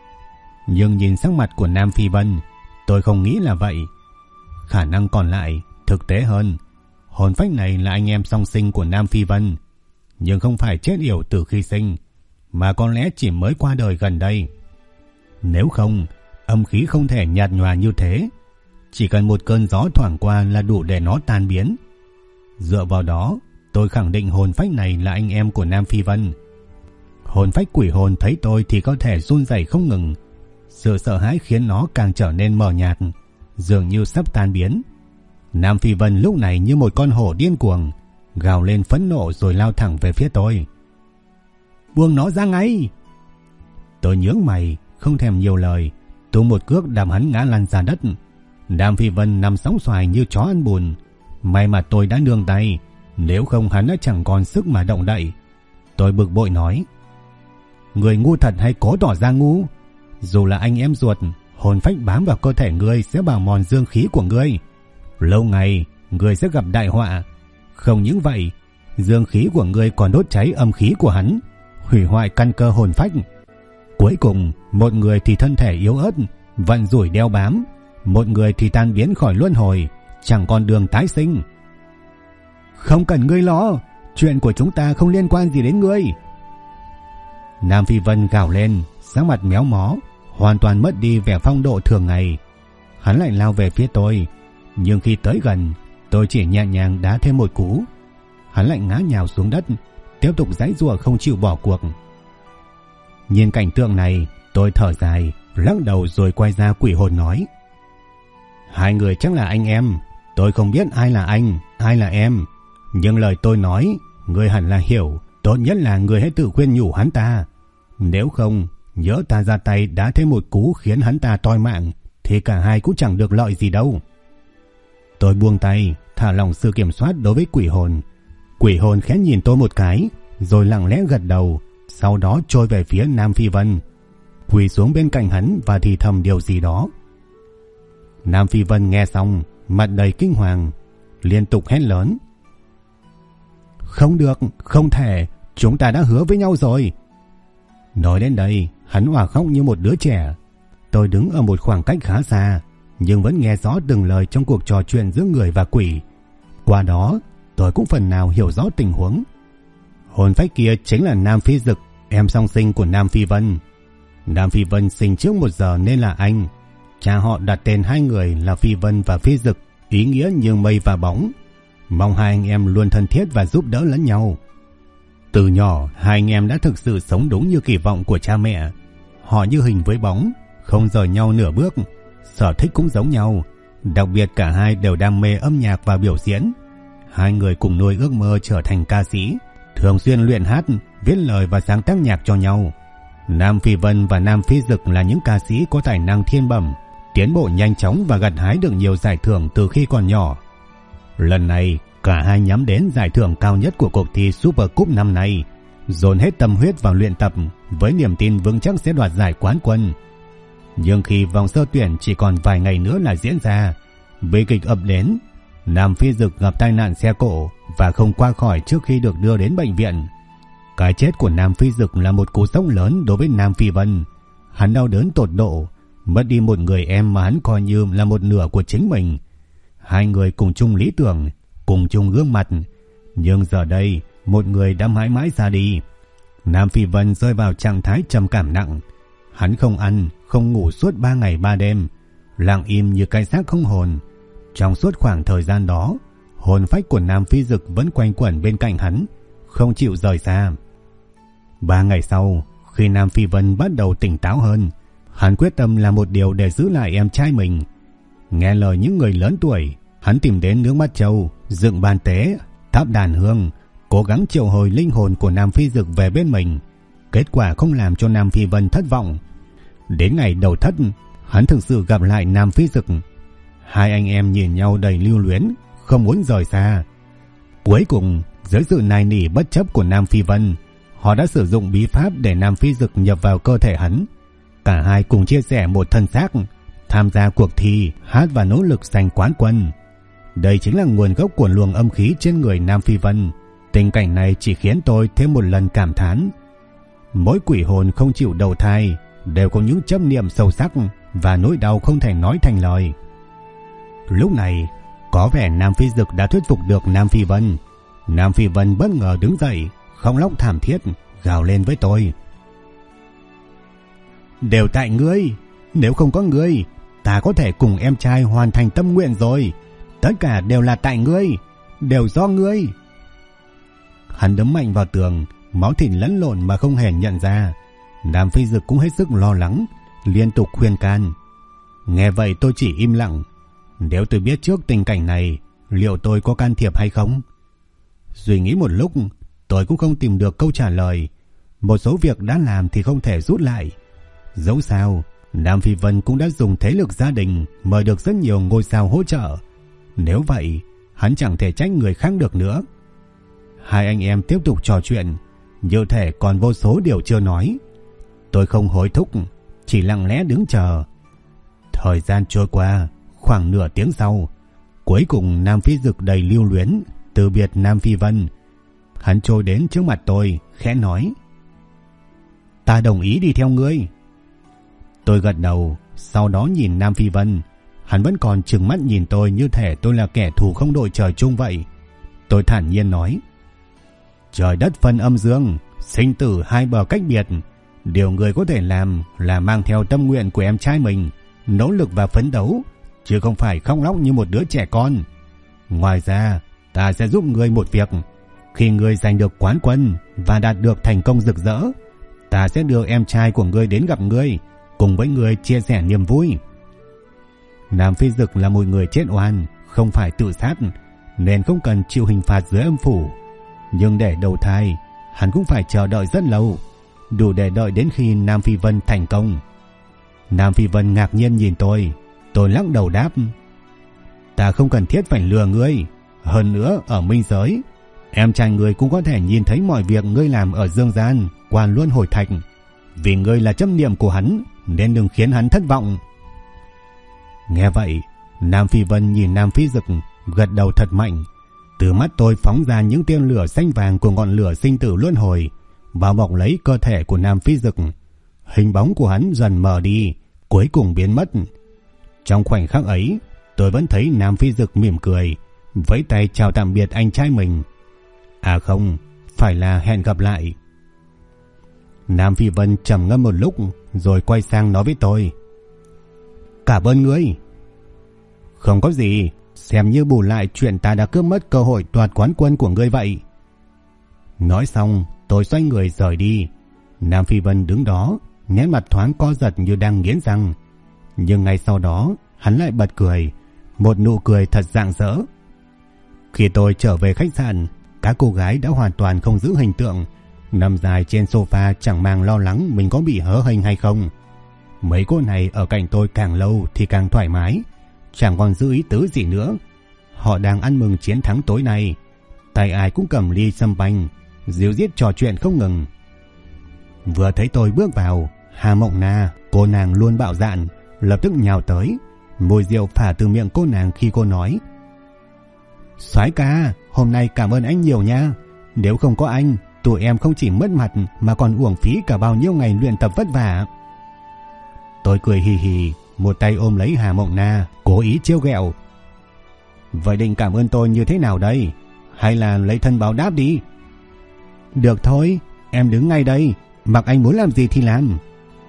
Nhưng nhìn sắc mặt của Nam Phi Vân, tôi không nghĩ là vậy. Khả năng còn lại, thực tế hơn, hồn phách này là anh em song sinh của Nam Phi Vân, nhưng không phải chết yểu từ khi sinh, mà có lẽ chỉ mới qua đời gần đây. Nếu không, âm khí không thể nhạt nhòa như thế. Chỉ cần một cơn gió thoảng qua là đủ để nó tan biến. Dựa vào đó, tôi khẳng định hồn phách này là anh em của Nam Phi Vân. Hồn phách quỷ hồn thấy tôi thì có thể run rẩy không ngừng. Sự sợ hãi khiến nó càng trở nên mờ nhạt, dường như sắp tan biến. Nam Phi Vân lúc này như một con hổ điên cuồng, gào lên phẫn nộ rồi lao thẳng về phía tôi. Buông nó ra ngay! Tôi nhướng mày, không thèm nhiều lời, tung một cước đạp hắn ngã lăn ra đất. Nam Phi Vân nằm sóng xoài như chó ăn bùn. May mà tôi đã nương tay, nếu không hắn đã chẳng còn sức mà động đậy. Tôi bực bội nói: Người ngu thật hay cố tỏ ra ngu? Dù là anh em ruột, hồn phách bám vào cơ thể ngươi sẽ bào mòn dương khí của ngươi. Lâu ngày, ngươi sẽ gặp đại họa. Không những vậy, dương khí của ngươi còn đốt cháy âm khí của hắn, hủy hoại căn cơ hồn phách. Cuối cùng, một người thì thân thể yếu ớt, vận rủi đeo bám, một người thì tan biến khỏi luân hồi, chẳng còn đường tái sinh. Không cần ngươi lo, chuyện của chúng ta không liên quan gì đến ngươi. Nam Phi Vân gào lên, sắc mặt méo mó, hoàn toàn mất đi vẻ phong độ thường ngày. Hắn lại lao về phía tôi, nhưng khi tới gần, tôi chỉ nhẹ nhàng đá thêm một cú. Hắn lại ngã nhào xuống đất, tiếp tục giãy giụa không chịu bỏ cuộc. Nhìn cảnh tượng này, tôi thở dài, lắc đầu rồi quay ra quỷ hồn nói: Hai người chắc là anh em, tôi không biết ai là anh, ai là em, nhưng lời tôi nói, ngươi hẳn là hiểu. Tốt nhất là ngươi hãy tự khuyên nhủ hắn ta. Nếu không, nhỡ ta ra tay đá thêm một cú khiến hắn ta toi mạng, thì cả hai cũng chẳng được lợi gì đâu. Tôi buông tay, thả lỏng sự kiểm soát đối với quỷ hồn. Quỷ hồn khẽ nhìn tôi một cái, rồi lặng lẽ gật đầu, sau đó trôi về phía Nam Phi Vân, quỳ xuống bên cạnh hắn và thì thầm điều gì đó. Nam Phi Vân nghe xong, mặt đầy kinh hoàng, liên tục hét lớn: Không được, không thể, chúng ta đã hứa với nhau rồi. Nói đến đây, hắn òa khóc như một đứa trẻ. Tôi đứng ở một khoảng cách khá xa, nhưng vẫn nghe rõ từng lời trong cuộc trò chuyện giữa người và quỷ. Qua đó, tôi cũng phần nào hiểu rõ tình huống. Hồn phách kia chính là Nam Phi Dực, em song sinh của Nam Phi Vân. Nam Phi Vân sinh trước 1 giờ nên là anh. Cha họ đặt tên hai người là Phi Vân và Phi Dực, ý nghĩa như mây và bóng. Mong hai anh em luôn thân thiết và giúp đỡ lẫn nhau. Từ nhỏ, hai anh em đã thực sự sống đúng như kỳ vọng của cha mẹ. Họ như hình với bóng, không rời nhau nửa bước, sở thích cũng giống nhau. Đặc biệt cả hai đều đam mê âm nhạc và biểu diễn. Hai người cùng nuôi ước mơ trở thành ca sĩ, thường xuyên luyện hát, viết lời và sáng tác nhạc cho nhau. Nam Phi Vân và Nam Phi Dực là những ca sĩ có tài năng thiên bẩm, tiến bộ nhanh chóng và gặt hái được nhiều giải thưởng từ khi còn nhỏ. Lần này, cả hai nhắm đến giải thưởng cao nhất của cuộc thi Super Cup năm nay, dồn hết tâm huyết vào luyện tập với niềm tin vững chắc sẽ đoạt giải quán quân. Nhưng khi vòng sơ tuyển chỉ còn vài ngày nữa là diễn ra, bi kịch ập đến. Nam Phi Dực gặp tai nạn xe cộ và không qua khỏi trước khi được đưa đến bệnh viện. Cái chết của Nam Phi Dực là một cú sốc lớn đối với Nam Phi Vân. Hắn đau đớn tột độ, mất đi một người em mà hắn coi như là một nửa của chính mình. Hai người cùng chung lý tưởng, cùng chung gương mặt, nhưng giờ đây một người đã mãi mãi ra đi. Nam Phi Vân rơi vào trạng thái trầm cảm nặng. Hắn không ăn, không ngủ suốt 3 ngày 3 đêm, lặng im như cái xác không hồn. Trong suốt khoảng thời gian đó, hồn phách của Nam Phi Dực vẫn quanh quẩn bên cạnh hắn, không chịu rời xa. 3 ngày sau, khi Nam Phi Vân bắt đầu tỉnh táo hơn, hắn quyết tâm làm một điều để giữ lại em trai mình. Nghe lời những người lớn tuổi, hắn tìm đến Nước Mắt Châu, dựng bàn tế, thắp đàn hương, cố gắng triệu hồi linh hồn của Nam Phi Dực về bên mình. Kết quả không làm cho Nam Phi Vân thất vọng. Đến ngày đầu thất, hắn thực sự gặp lại Nam Phi Dực. Hai anh em nhìn nhau đầy lưu luyến, không muốn rời xa. Cuối cùng, dưới sự nài nỉ bất chấp của Nam Phi Vân, họ đã sử dụng bí pháp để Nam Phi Dực nhập vào cơ thể hắn. Cả hai cùng chia sẻ một thân xác, tham gia cuộc thi, hát và nỗ lực giành quán quân. Đây chính là nguồn gốc của luồng âm khí trên người Nam Phi Vân. Tình cảnh này chỉ khiến tôi thêm một lần cảm thán. Mỗi quỷ hồn không chịu đầu thai đều có những chấp niệm sâu sắc và nỗi đau không thể nói thành lời. Lúc này, có vẻ Nam Phi Dực đã thuyết phục được Nam Phi Vân. Nam Phi Vân bất ngờ đứng dậy, không lóc thảm thiết, gào lên với tôi. Đều tại ngươi, nếu không có ngươi, ta có thể cùng em trai hoàn thành tâm nguyện rồi. Tất cả đều là tại ngươi, đều do ngươi. Hắn đấm mạnh vào tường, máu thịt lẫn lộn mà không hề nhận ra. Nam Phi Dực cũng hết sức lo lắng, liên tục khuyên can. Nghe vậy tôi chỉ im lặng. Nếu tôi biết trước tình cảnh này, liệu tôi có can thiệp hay không? Suy nghĩ một lúc, tôi cũng không tìm được câu trả lời. Một số việc đã làm thì không thể rút lại. Dẫu sao, Nam Phi Vân cũng đã dùng thế lực gia đình mời được rất nhiều ngôi sao hỗ trợ. Nếu vậy, hắn chẳng thể trách người khác được nữa. Hai anh em tiếp tục trò chuyện, như thể còn vô số điều chưa nói. Tôi không hối thúc, chỉ lặng lẽ đứng chờ. Thời gian trôi qua, khoảng nửa tiếng sau, cuối cùng Nam Phi Dực đầy lưu luyến từ biệt Nam Phi Vân. Hắn trôi đến trước mặt tôi, khẽ nói: Ta đồng ý đi theo ngươi. Tôi gật đầu, sau đó nhìn Nam Phi Vân. Hắn vẫn còn trừng mắt nhìn tôi như thể tôi là kẻ thù không đội trời chung vậy. Tôi thản nhiên nói: Trời đất phân âm dương, sinh tử hai bờ cách biệt. Điều người có thể làm là mang theo tâm nguyện của em trai mình, nỗ lực và phấn đấu, chứ không phải khóc lóc như một đứa trẻ con. Ngoài ra, ta sẽ giúp ngươi một việc. Khi ngươi giành được quán quân và đạt được thành công rực rỡ, ta sẽ đưa em trai của ngươi đến gặp ngươi, cùng với ngươi chia sẻ niềm vui. Nam Phi Dực là một người chết oan, không phải tự sát, nên không cần chịu hình phạt dưới âm phủ. Nhưng để đầu thai, hắn cũng phải chờ đợi rất lâu, đủ để đợi đến khi Nam Phi Vân thành công. Nam Phi Vân ngạc nhiên nhìn tôi lắc đầu đáp: Ta không cần thiết phải lừa ngươi. Hơn nữa, ở minh giới, em trai ngươi cũng có thể nhìn thấy mọi việc ngươi làm ở dương gian qua luân hồi thạch. Vì ngươi là chấp niệm của hắn, nên đừng khiến hắn thất vọng. Nghe vậy, Nam Phi Vân nhìn Nam Phi Dực, gật đầu thật mạnh. Từ mắt tôi phóng ra những tia lửa xanh vàng của ngọn lửa sinh tử luân hồi, bao bọc lấy cơ thể của Nam Phi Dực. Hình bóng của hắn dần mờ đi, cuối cùng biến mất. Trong khoảnh khắc ấy, tôi vẫn thấy Nam Phi Dực mỉm cười, vẫy tay chào tạm biệt anh trai mình. À không, phải là hẹn gặp lại. Nam Phi Vân trầm ngâm một lúc, rồi quay sang nói với tôi: Cảm ơn ngươi. Không có gì, xem như bù lại chuyện ta đã cướp mất cơ hội đoạt quán quân của ngươi vậy. Nói xong, Tôi xoay người rời đi. Nam Phi Vân đứng đó, nét mặt thoáng co giật như đang nghiến răng. Nhưng ngay sau đó, hắn lại bật cười, một nụ cười thật rạng rỡ. Khi tôi trở về khách sạn, các cô gái đã hoàn toàn không giữ hình tượng, nằm dài trên sofa chẳng màng lo lắng mình có bị hớ hênh hay không. Mấy cô này ở cạnh tôi càng lâu thì càng thoải mái, chẳng còn giữ ý tứ gì nữa. Họ đang ăn mừng chiến thắng tối nay, tay ai cũng cầm ly champagne, díu dít trò chuyện không ngừng. Vừa thấy tôi bước vào, Hà Mộng Na, cô nàng luôn bạo dạn, lập tức nhào tới. Mùi rượu phả từ miệng cô nàng khi cô nói: Soái ca, hôm nay cảm ơn anh nhiều nha. Nếu không có anh, tụi em không chỉ mất mặt mà còn uổng phí cả bao nhiêu ngày luyện tập vất vả. Tôi cười hì hì, một tay ôm lấy Hà Mộng Na, cố ý trêu ghẹo. Vậy định cảm ơn tôi như thế nào đây? Hay là lấy thân báo đáp đi? Được thôi, em đứng ngay đây, mặc anh muốn làm gì thì làm.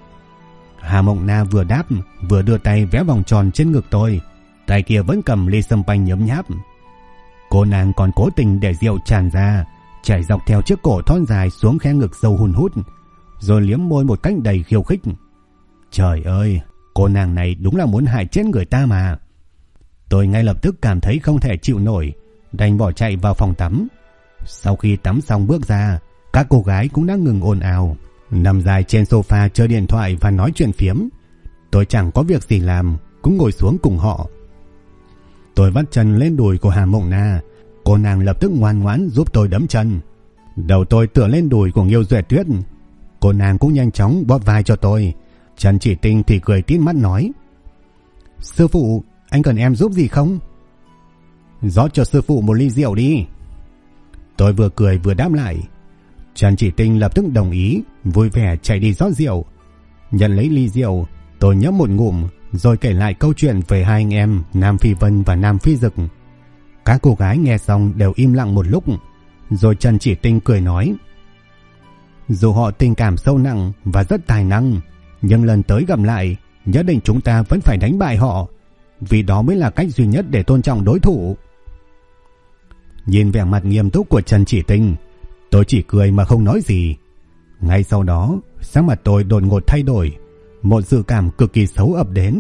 Hà Mộng Na vừa đáp vừa đưa tay véo vòng tròn trên ngực tôi, tay kia vẫn cầm ly champagne nhấm nháp. Cô nàng còn cố tình để rượu tràn ra, chảy dọc theo chiếc cổ thon dài xuống khe ngực sâu hun hút, rồi liếm môi một cách đầy khiêu khích. Trời ơi, cô nàng này đúng là muốn hại chết người ta mà. Tôi ngay lập tức cảm thấy không thể chịu nổi, đành bỏ chạy vào phòng tắm. Sau khi tắm xong bước ra, các cô gái cũng đã ngừng ồn ào, nằm dài trên sofa chơi điện thoại và nói chuyện phiếm. Tôi chẳng có việc gì làm, cũng ngồi xuống cùng họ. Tôi vắt chân lên đùi của Hà Mộng Na, cô nàng lập tức ngoan ngoãn giúp tôi đấm chân. Đầu tôi tựa lên đùi của Nghiêu Duệ Tuyết, cô nàng cũng nhanh chóng bóp vai cho tôi. Trần Chỉ Tinh thì cười tít mắt nói: Sư phụ, anh cần em giúp gì không? Rót cho sư phụ một ly rượu đi. Tôi vừa cười vừa đáp lại. Trần Chỉ Tinh lập tức đồng ý, vui vẻ chạy đi rót rượu. Nhận lấy ly rượu, tôi nhấp một ngụm, rồi kể lại câu chuyện về hai anh em Nam Phi Vân và Nam Phi Dực. Các cô gái nghe xong đều im lặng một lúc, rồi Trần Chỉ Tinh cười nói: Dù họ tình cảm sâu nặng và rất tài năng, nhưng lần tới gặp lại, nhất định chúng ta vẫn phải đánh bại họ, vì đó mới là cách duy nhất để tôn trọng đối thủ. Nhìn vẻ mặt nghiêm túc của Trần Chỉ Tinh, tôi chỉ cười mà không nói gì. Ngay sau đó, sắc mặt tôi đột ngột thay đổi, một dự cảm cực kỳ xấu ập đến.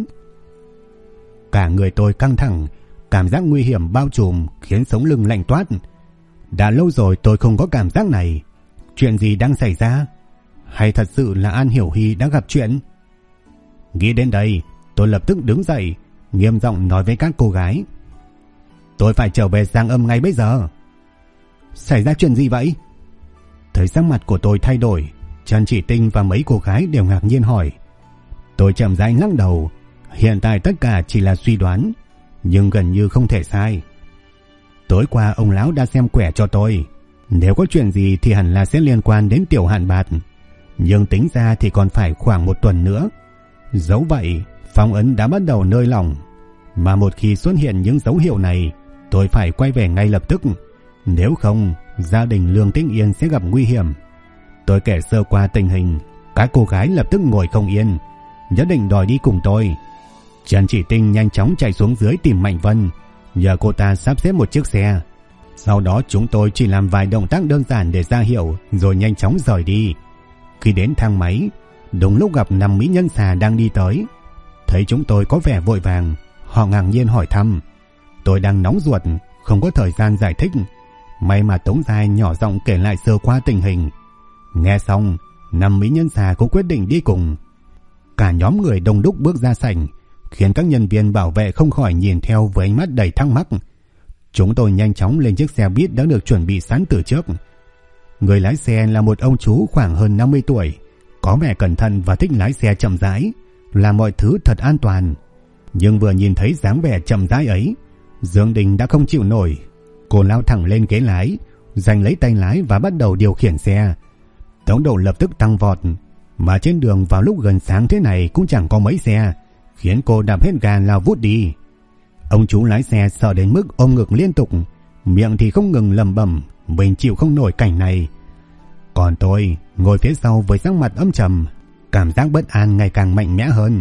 Cả người tôi căng thẳng, cảm giác nguy hiểm bao trùm khiến sống lưng lạnh toát. Đã lâu rồi tôi không có cảm giác này. Chuyện gì đang xảy ra? Hay thật sự là An Hiểu Hy đã gặp chuyện? Nghĩ đến đây, tôi lập tức đứng dậy, nghiêm giọng nói với các cô gái: Tôi phải trở về Giang Âm ngay bây giờ. Xảy ra chuyện gì vậy? Thấy sắc mặt của tôi thay đổi, Trần Chỉ Tinh và mấy cô gái đều ngạc nhiên hỏi. Tôi chậm rãi lắc đầu. Hiện tại tất cả chỉ là suy đoán, nhưng gần như không thể sai. Tối qua ông lão đã xem quẻ cho tôi, nếu có chuyện gì thì hẳn là sẽ liên quan đến Tiểu Hạn Bạt, nhưng tính ra thì còn phải khoảng một tuần nữa. Dẫu vậy, phong ấn đã bắt đầu nới lỏng, mà một khi xuất hiện những dấu hiệu này, tôi phải quay về ngay lập tức, nếu không gia đình Lương Tĩnh Yên sẽ gặp nguy hiểm. Tôi kể sơ qua tình hình, các cô gái lập tức ngồi không yên, nhất định đòi đi cùng tôi. Trần Chỉ Tinh nhanh chóng chạy xuống dưới tìm Mạnh Vân, nhờ cô ta sắp xếp một chiếc xe. Sau đó chúng tôi chỉ làm vài động tác đơn giản để ra hiệu, rồi nhanh chóng rời đi. Khi đến thang máy, đúng lúc gặp 5 mỹ nhân xà đang đi tới. Thấy chúng tôi có vẻ vội vàng, họ ngạc nhiên hỏi thăm. Tôi đang nóng ruột, không có thời gian giải thích. May mà Tống Giai nhỏ giọng kể lại sơ qua tình hình. Nghe xong, 5 mỹ nhân xà cũng quyết định đi cùng. Cả nhóm người đông đúc bước ra sảnh, khiến các nhân viên bảo vệ không khỏi nhìn theo với ánh mắt đầy thắc mắc. Chúng tôi nhanh chóng lên chiếc xe buýt đã được chuẩn bị sẵn từ trước. Người lái xe là một ông chú khoảng hơn 50 tuổi, có vẻ cẩn thận và thích lái xe chậm rãi, làm mọi thứ thật an toàn. Nhưng vừa nhìn thấy dáng vẻ chậm rãi ấy, Dương Đình đã không chịu nổi. Cô lao thẳng lên ghế lái, giành lấy tay lái và bắt đầu điều khiển xe. Tốc độ lập tức tăng vọt, mà trên đường vào lúc gần sáng thế này cũng chẳng có mấy xe, khiến cô đạp hết ga lao vút đi. Ông chú lái xe sợ đến mức ôm ngực liên tục, miệng thì không ngừng lẩm bẩm mình chịu không nổi cảnh này. Còn tôi ngồi phía sau với sắc mặt âm trầm, cảm giác bất an ngày càng mạnh mẽ hơn.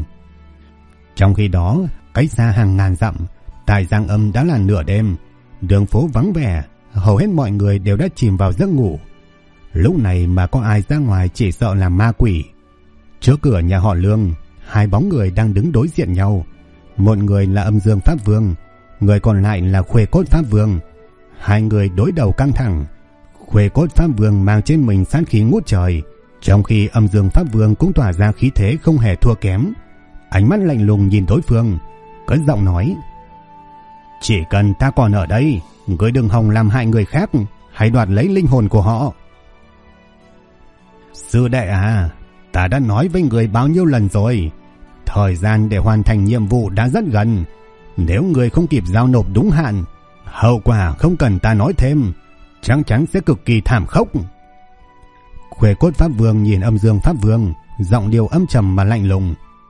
Trong khi đó, cách xa hàng ngàn dặm, tại Giang Âm đã là nửa đêm, đường phố vắng vẻ, hầu hết mọi người đều đã chìm vào giấc ngủ. Lúc này mà có ai ra ngoài chỉ sợ là ma quỷ. Trước cửa nhà họ Lương, hai bóng người đang đứng đối diện nhau. Một người là Âm Dương Pháp Vương, người còn lại là Khuê Cốt Pháp Vương. Hai người đối đầu căng thẳng. Khuê Cốt Pháp Vương mang trên mình sát khí ngút trời, trong khi Âm Dương Pháp Vương cũng tỏa ra khí thế không hề thua kém. Ánh mắt lạnh lùng nhìn đối phương, cất giọng nói: chỉ cần ta còn ở đây, ngươi đừng hòng làm hại người khác hay đoạt lấy linh hồn của họ. Sư đệ à, ta đã nói với người bao nhiêu lần rồi, thời gian để hoàn thành nhiệm vụ đã rất gần. Nếu người không kịp giao nộp đúng hạn, hậu quả không cần ta nói thêm, chắc chắn sẽ cực kỳ thảm khốc. Khuê Cốt Pháp Vương nhìn Âm Dương Pháp Vương, giọng điệu âm trầm mà lạnh lùng.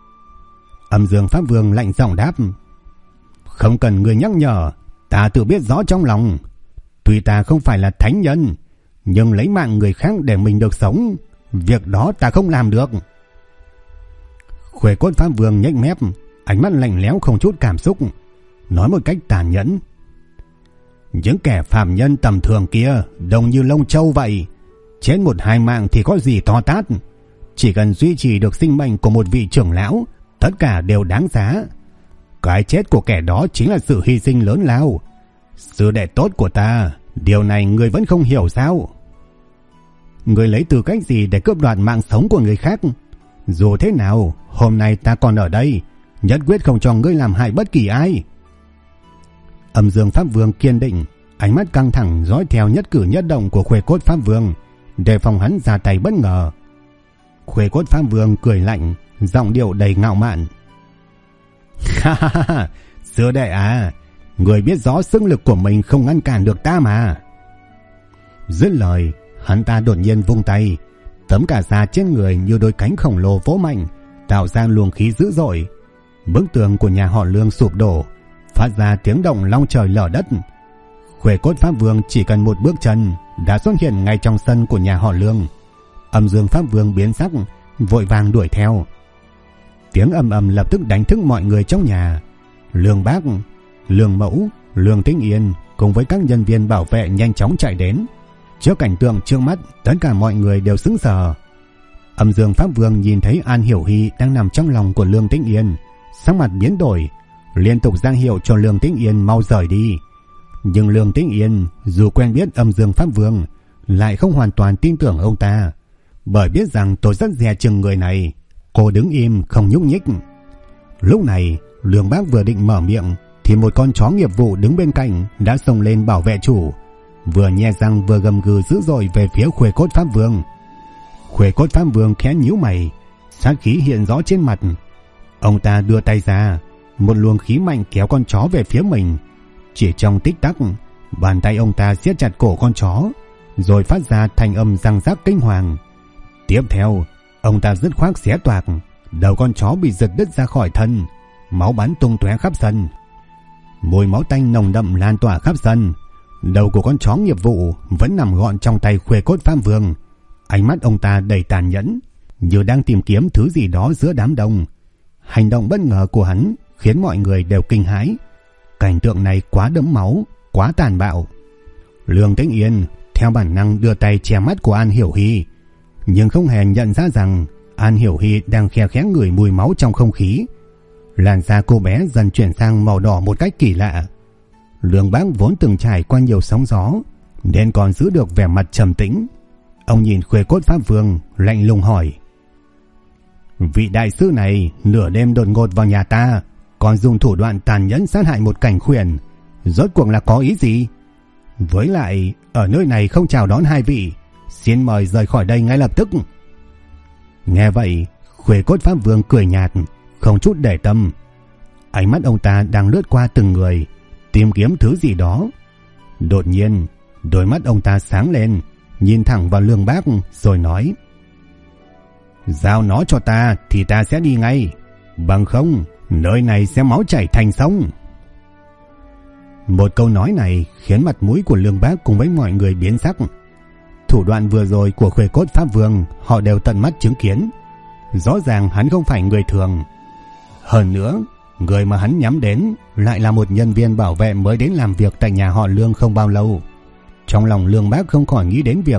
Âm Dương Pháp Vương lạnh giọng đáp: không cần người nhắc nhở, ta tự biết rõ trong lòng. Tuy ta không phải là thánh nhân, nhưng lấy mạng người khác để mình được sống, việc đó ta không làm được. Khuê Cốt Pháp Vương nhếch mép, ánh mắt lạnh lẽo không chút cảm xúc, nói một cách tàn nhẫn: những kẻ phàm nhân tầm thường kia đông như lông trâu vậy, chết một hai mạng thì có gì to tát. Chỉ cần duy trì được sinh mệnh của một vị trưởng lão, tất cả đều đáng giá. Cái chết của kẻ đó chính là sự hy sinh lớn lao. Sư đệ tốt của ta, điều này người vẫn không hiểu sao? Người lấy tư cách gì để cướp đoạt mạng sống của người khác? Dù thế nào, hôm nay ta còn ở đây, nhất quyết không cho ngươi làm hại bất kỳ ai. Âm Dương Pháp Vương kiên định, ánh mắt căng thẳng dõi theo nhất cử nhất động của Khuê Cốt Pháp Vương, đề phòng hắn ra tay bất ngờ. Khuê Cốt Pháp Vương cười lạnh, giọng điệu đầy ngạo mạn: ha ha ha, sư đệ à, người biết rõ sức lực của mình không ngăn cản được ta mà. Dứt lời, hắn ta đột nhiên vung tay, tấm cà sa trên người như đôi cánh khổng lồ vỗ mạnh, tạo ra luồng khí dữ dội. Bức tường của nhà họ Lương sụp đổ, phát ra tiếng động long trời lở đất. Khuê Cốt Pháp Vương chỉ cần một bước chân đã xuất hiện ngay trong sân của nhà họ Lương. Âm Dương Pháp Vương biến sắc, vội vàng đuổi theo. Tiếng ầm ầm lập tức đánh thức mọi người trong nhà. Lương Bác, Lương Mẫu, Lương Tĩnh Yên cùng với các nhân viên bảo vệ nhanh chóng chạy đến. Trước cảnh tượng trước mắt, tất cả mọi người đều sững sờ. Âm Dương Pháp Vương nhìn thấy An Hiểu Hy đang nằm trong lòng của Lương Tĩnh Yên, sắc mặt biến đổi, liên tục ra hiệu cho Lương Tĩnh Yên mau rời đi. Nhưng Lương Tĩnh Yên dù quen biết Âm Dương Pháp Vương, lại không hoàn toàn tin tưởng ông ta, bởi biết rằng tôi rất dè chừng người này. Cô đứng im không nhúc nhích. Lúc này Lương Bác vừa định mở miệng thì một con chó nghiệp vụ đứng bên cạnh đã xông lên bảo vệ chủ, vừa nhe răng vừa gầm gừ dữ dội về phía Khuê Cốt Pháp Vương. Khuê Cốt Pháp Vương khẽ nhíu mày, sát khí hiện rõ trên mặt. Ông ta đưa tay ra, một luồng khí mạnh kéo con chó về phía mình. Chỉ trong tích tắc, bàn tay ông ta siết chặt cổ con chó, rồi phát ra thanh âm răng rắc kinh hoàng. Tiếp theo, ông ta dứt khoát xé toạc, đầu con chó bị giật đứt ra khỏi thân, máu bắn tung tóe khắp sân. Mùi máu tanh nồng đậm lan tỏa khắp sân. Đầu của con chó nghiệp vụ vẫn nằm gọn trong tay Khuê Cốt Pháp Vương. Ánh mắt ông ta đầy tàn nhẫn, như đang tìm kiếm thứ gì đó giữa đám đông. Hành động bất ngờ của hắn khiến mọi người đều kinh hãi. Cảnh tượng này quá đẫm máu, quá tàn bạo. Lương Tĩnh Yên theo bản năng đưa tay che mắt của An Hiểu Hy, nhưng không hề nhận ra rằng An Hiểu Hy đang khe khẽ ngửi mùi máu trong không khí. Làn da cô bé dần chuyển sang màu đỏ một cách kỳ lạ. Lương Bác vốn từng trải qua nhiều sóng gió nên còn giữ được vẻ mặt trầm tĩnh. Ông nhìn Khuê Cốt Pháp Vương lạnh lùng hỏi: vị đại sư này nửa đêm đột ngột vào nhà ta, còn dùng thủ đoạn tàn nhẫn sát hại một cảnh khuyển, rốt cuộc là có ý gì? Với lại ở nơi này không chào đón hai vị, xin mời rời khỏi đây ngay lập tức. Nghe vậy, Khuê Cốt Pháp Vương cười nhạt, không chút để tâm. Ánh mắt ông ta đang lướt qua từng người, tìm kiếm thứ gì đó. Đột nhiên, đôi mắt ông ta sáng lên, nhìn thẳng vào Lương Bác rồi nói: giao nó cho ta thì ta sẽ đi ngay, bằng không nơi này sẽ máu chảy thành sông. Một câu nói này khiến mặt mũi của Lương Bác cùng với mọi người biến sắc. Thủ đoạn vừa rồi của Khuê Cốt Pháp Vương họ đều tận mắt chứng kiến. Rõ ràng hắn không phải người thường. Hơn nữa, người mà hắn nhắm đến lại là một nhân viên bảo vệ mới đến làm việc tại nhà họ Lương không bao lâu. Trong lòng Lương Bác không khỏi nghĩ đến việc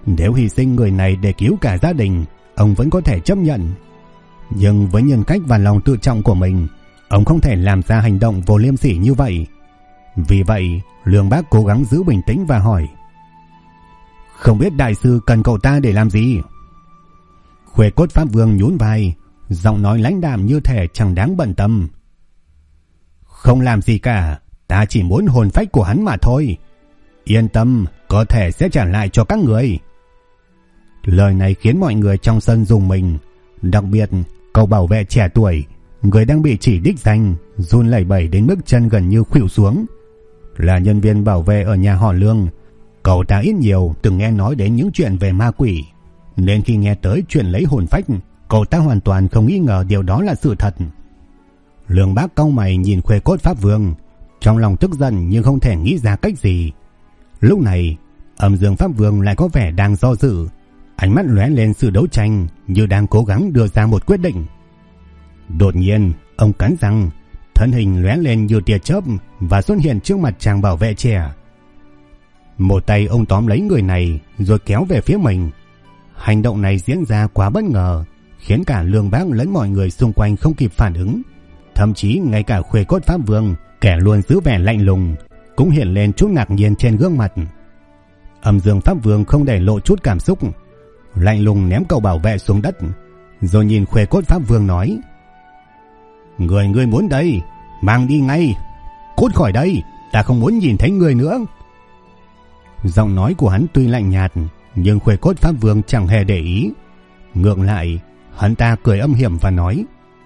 Nếu hy sinh người này để cứu cả gia đình, ông vẫn có thể chấp nhận. Nhưng với nhân cách và lòng tự trọng của mình, ông không thể làm ra hành động vô liêm sỉ như vậy. Vì vậy, Lương Bác cố gắng giữ bình tĩnh và hỏi: "Không biết đại sư cần cậu ta để làm gì?" Khuê Cốt Pháp Vương nhún vai, giọng nói lãnh đạm như thể chẳng đáng bận tâm: "Không làm gì cả, ta chỉ muốn hồn phách của hắn mà thôi. Yên tâm, có thể sẽ trả lại cho các người." Lời này khiến mọi người trong sân rùng mình, đặc biệt cậu bảo vệ trẻ tuổi, người đang bị chỉ đích danh, run lẩy bẩy đến mức chân gần như khuỵu xuống. Là nhân viên bảo vệ ở nhà họ Lương, cậu ta ít nhiều từng nghe nói đến những chuyện về ma quỷ, nên khi nghe tới chuyện lấy hồn phách, cậu ta hoàn toàn không nghi ngờ điều đó là sự thật. Lương Bác cau mày nhìn Khuê Cốt Pháp Vương, trong lòng tức giận nhưng không thể nghĩ ra cách gì. Lúc này, Âm Dương Pháp Vương lại có vẻ đang do dự, ánh mắt lóe lên sự đấu tranh như đang cố gắng đưa ra một quyết định. Đột nhiên, ông cắn răng, thân hình lóe lên như tia chớp và xuất hiện trước mặt chàng bảo vệ trẻ. Một tay ông tóm lấy người này rồi kéo về phía mình. Hành động này diễn ra quá bất ngờ, khiến cả Lương Bác lẫn mọi người xung quanh không kịp phản ứng. Thậm chí ngay cả Khuê Cốt Pháp Vương, kẻ luôn giữ vẻ lạnh lùng, cũng hiện lên chút ngạc nhiên trên gương mặt. Âm Dương Pháp Vương không để lộ chút cảm xúc, lạnh lùng ném cậu bảo vệ xuống đất, rồi nhìn Khuê Cốt Pháp Vương nói: "Người ngươi muốn đây, mang đi ngay, cút khỏi đây, ta không muốn nhìn thấy người nữa." Giọng nói của hắn tuy lạnh nhạt, nhưng Khuê Cốt Pháp Vương chẳng hề để ý. Ngược lại, hắn ta cười âm hiểm và nói: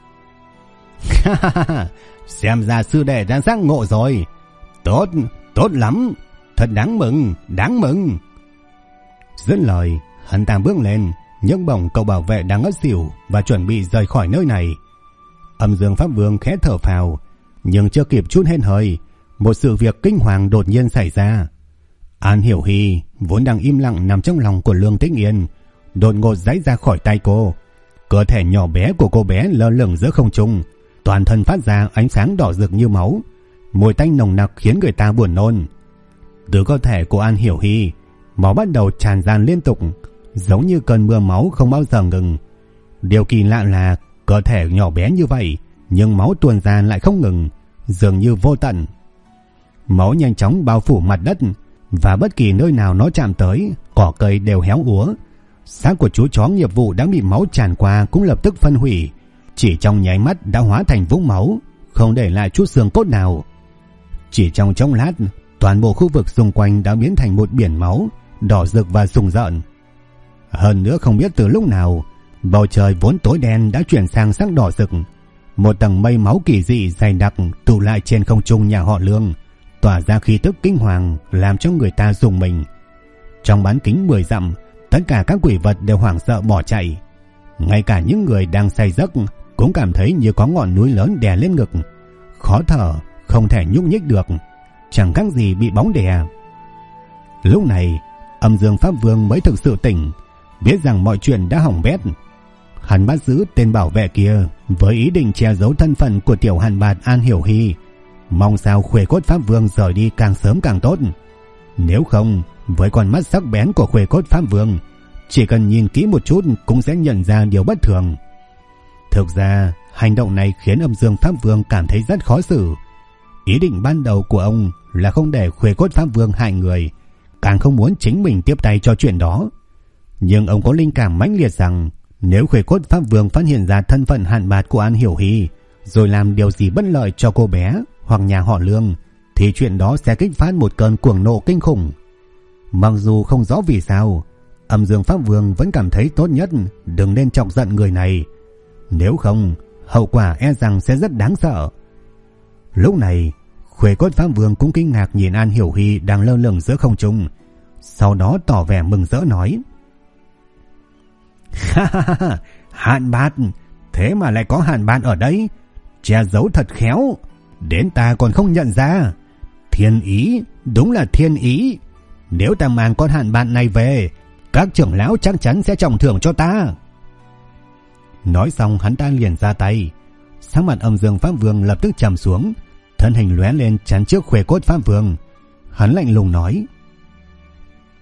"Xem ra sư đệ đã giác ngộ rồi. Tốt, tốt lắm, thật đáng mừng, đáng mừng." Dứt lời, hắn ta bước lên, nhấc bổng cậu bảo vệ đang ngất xỉu và chuẩn bị rời khỏi nơi này. Âm Dương Pháp Vương khẽ thở phào, nhưng chưa kịp chút hết hơi, một sự việc kinh hoàng đột nhiên xảy ra. An Hiểu Hy vốn đang im lặng nằm trong lòng của Lương Tĩnh Yên, đột ngột giãy ra khỏi tay cô. Cơ thể nhỏ bé của cô bé lơ lửng giữa không trung, toàn thân phát ra ánh sáng đỏ rực như máu, mùi tanh nồng nặc khiến người ta buồn nôn. Từ cơ thể của An Hiểu Hy, máu bắt đầu tràn ra liên tục, giống như cơn mưa máu không bao giờ ngừng. Điều kỳ lạ là cơ thể nhỏ bé như vậy, nhưng máu tuôn ra lại không ngừng, dường như vô tận. Máu nhanh chóng bao phủ mặt đất, và bất kỳ nơi nào nó chạm tới, cỏ cây đều héo úa. Xác của chú chó nghiệp vụ đã bị máu tràn qua cũng lập tức phân hủy, chỉ trong nháy mắt đã hóa thành vũng máu, không để lại chút xương cốt nào. Chỉ trong chốc lát, toàn bộ khu vực xung quanh đã biến thành một biển máu, đỏ rực và rùng rợn. Hơn nữa không biết từ lúc nào, bầu trời vốn tối đen đã chuyển sang sắc đỏ rực. Một tầng mây máu kỳ dị dày đặc tụ lại trên không trung nhà họ Lương, tỏa ra khí tức kinh hoàng làm cho người ta rùng mình. Trong bán kính 10 dặm, tất cả các quỷ vật đều hoảng sợ bỏ chạy. Ngay cả những người đang say giấc cũng cảm thấy như có ngọn núi lớn đè lên ngực, khó thở, không thể nhúc nhích được, chẳng khác gì bị bóng đè. Lúc này, Âm Dương Pháp Vương mới thực sự tỉnh, biết rằng mọi chuyện đã hỏng bét. Hắn bắt giữ tên bảo vệ kia với ý định che giấu thân phận của tiểu hàn bạt An Hiểu Hy, mong sao Khuê Cốt Pháp Vương rời đi càng sớm càng tốt. Nếu không, với con mắt sắc bén của Khuê Cốt Pháp Vương, chỉ cần nhìn kỹ một chút cũng sẽ nhận ra điều bất thường. Thực ra, hành động này khiến Âm Dương Pháp Vương cảm thấy rất khó xử. Ý định ban đầu của ông là không để Khuê Cốt Pháp Vương hại người, càng không muốn chính mình tiếp tay cho chuyện đó. Nhưng ông có linh cảm mãnh liệt rằng nếu Khuê Cốt Pháp Vương phát hiện ra thân phận hạn bạt của An Hiểu Hy, rồi làm điều gì bất lợi cho cô bé hoặc nhà họ Lương, thì chuyện đó sẽ kích phát một cơn cuồng nộ kinh khủng. Mặc dù không rõ vì sao, Âm Dương Pháp Vương vẫn cảm thấy tốt nhất đừng nên chọc giận người này, nếu không hậu quả e rằng sẽ rất đáng sợ. Lúc này, Khuê Cốt Pháp Vương cũng kinh ngạc nhìn An Hiểu Hy đang lơ lửng giữa không trung, sau đó tỏ vẻ mừng rỡ nói: "Hạn bạt, thế mà lại có hạn bạt ở đây, che giấu thật khéo, đến ta còn không nhận ra. Thiên ý, đúng là thiên ý. Nếu ta mang con hạn bạt này về, các trưởng lão chắc chắn sẽ trọng thưởng cho ta." Nói xong hắn ta liền ra tay. Sắc mặt Âm Dương Pháp Vương lập tức trầm xuống, thân hình lóe lên chắn trước Khuê Cốt Pháp Vương. Hắn lạnh lùng nói: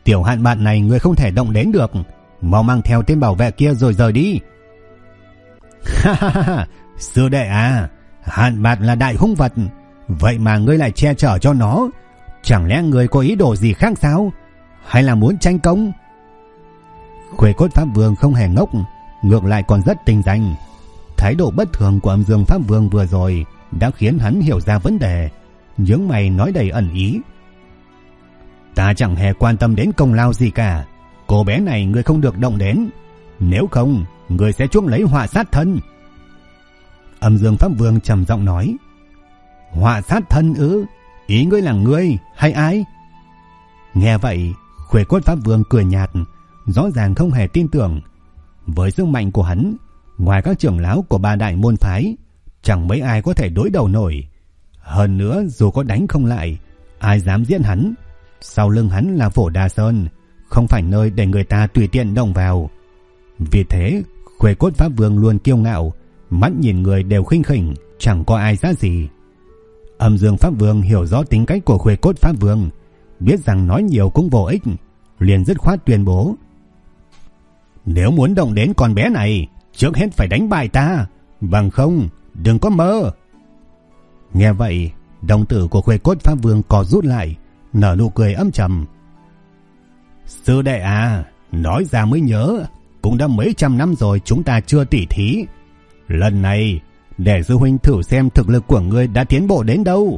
Tiểu hạn bạt này người không thể động đến được, mau mang theo tên bảo vệ kia rồi rời đi. Ha ha ha, sư đệ à, hạn bạt là đại hung vật, vậy mà ngươi lại che chở cho nó, chẳng lẽ ngươi có ý đồ gì khác sao, hay là muốn tranh công? Khuê Cốt Pháp Vương không hề ngốc, ngược lại còn rất tinh danh. Thái độ bất thường của Âm Dương Pháp Vương vừa rồi đã khiến hắn hiểu ra vấn đề, nhướng mày nói đầy ẩn ý. Ta chẳng hề quan tâm đến công lao gì cả, cô bé này ngươi không được động đến, nếu không ngươi sẽ chuốc lấy họa sát thân. Âm Dương Pháp Vương trầm giọng nói. Họa sát thân ư? Ý ngươi là ngươi hay ai? Nghe vậy, Khuê Cốt Pháp Vương cười nhạt, rõ ràng không hề tin tưởng. Với sức mạnh của hắn, ngoài các trưởng lão của ba đại môn phái, chẳng mấy ai có thể đối đầu nổi. Hơn nữa, dù có đánh không lại, ai dám giết hắn? Sau lưng hắn là Phổ Đà Sơn, không phải nơi để người ta tùy tiện động vào. Vì thế, Khuê Cốt Pháp Vương luôn kiêu ngạo, mắt nhìn người đều khinh khỉnh, chẳng có ai giá gì. Âm Dương Pháp Vương hiểu rõ tính cách của Khuê Cốt Pháp Vương, biết rằng nói nhiều cũng vô ích, liền dứt khoát tuyên bố. Nếu muốn động đến con bé này, trước hết phải đánh bại ta, bằng không đừng có mơ. Nghe vậy, đồng tử của Khuê Cốt Pháp Vương co rút lại, nở nụ cười âm trầm. Sư đệ à, nói ra mới nhớ, cũng đã mấy trăm năm rồi chúng ta chưa tỉ thí. Lần này, để sư huynh thử xem thực lực của ngươi đã tiến bộ đến đâu.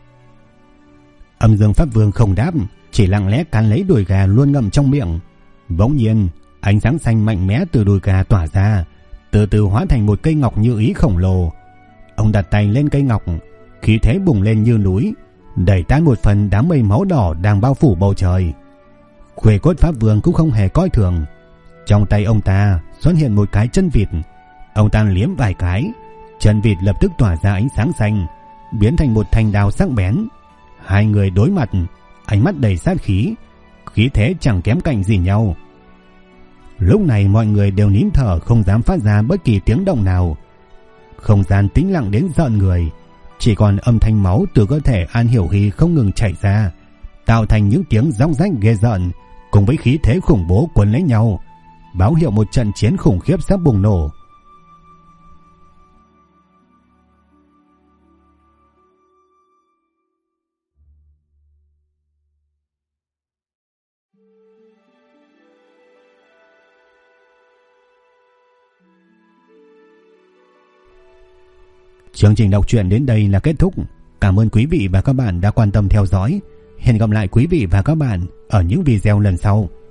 Âm Dương Pháp Vương không đáp, chỉ lặng lẽ cắn lấy đùi gà luôn ngậm trong miệng. Bỗng nhiên, ánh sáng xanh mạnh mẽ từ đùi gà tỏa ra, từ từ hóa thành một cây ngọc như ý khổng lồ. Ông đặt tay lên cây ngọc, khí thế bùng lên như núi, đẩy tan một phần đám mây máu đỏ đang bao phủ bầu trời. Khuê Cốt Pháp Vương cũng không hề coi thường. Trong tay ông ta xuất hiện một cái chân vịt. Ông ta liếm vài cái, chân vịt lập tức tỏa ra ánh sáng xanh, biến thành một thanh đao sắc bén. Hai người đối mặt, ánh mắt đầy sát khí, khí thế chẳng kém cạnh gì nhau. Lúc này mọi người đều nín thở, không dám phát ra bất kỳ tiếng động nào. Không gian tĩnh lặng đến rợn người, chỉ còn âm thanh máu từ cơ thể An Hiểu Hy không ngừng chảy ra, tạo thành những tiếng róc rách ghê rợn, cùng với khí thế khủng bố cuốn lấy nhau, báo hiệu một trận chiến khủng khiếp sắp bùng nổ. Chương trình đọc truyện đến đây là kết thúc. Cảm ơn quý vị và các bạn đã quan tâm theo dõi. Hẹn gặp lại quý vị và các bạn ở những video lần sau.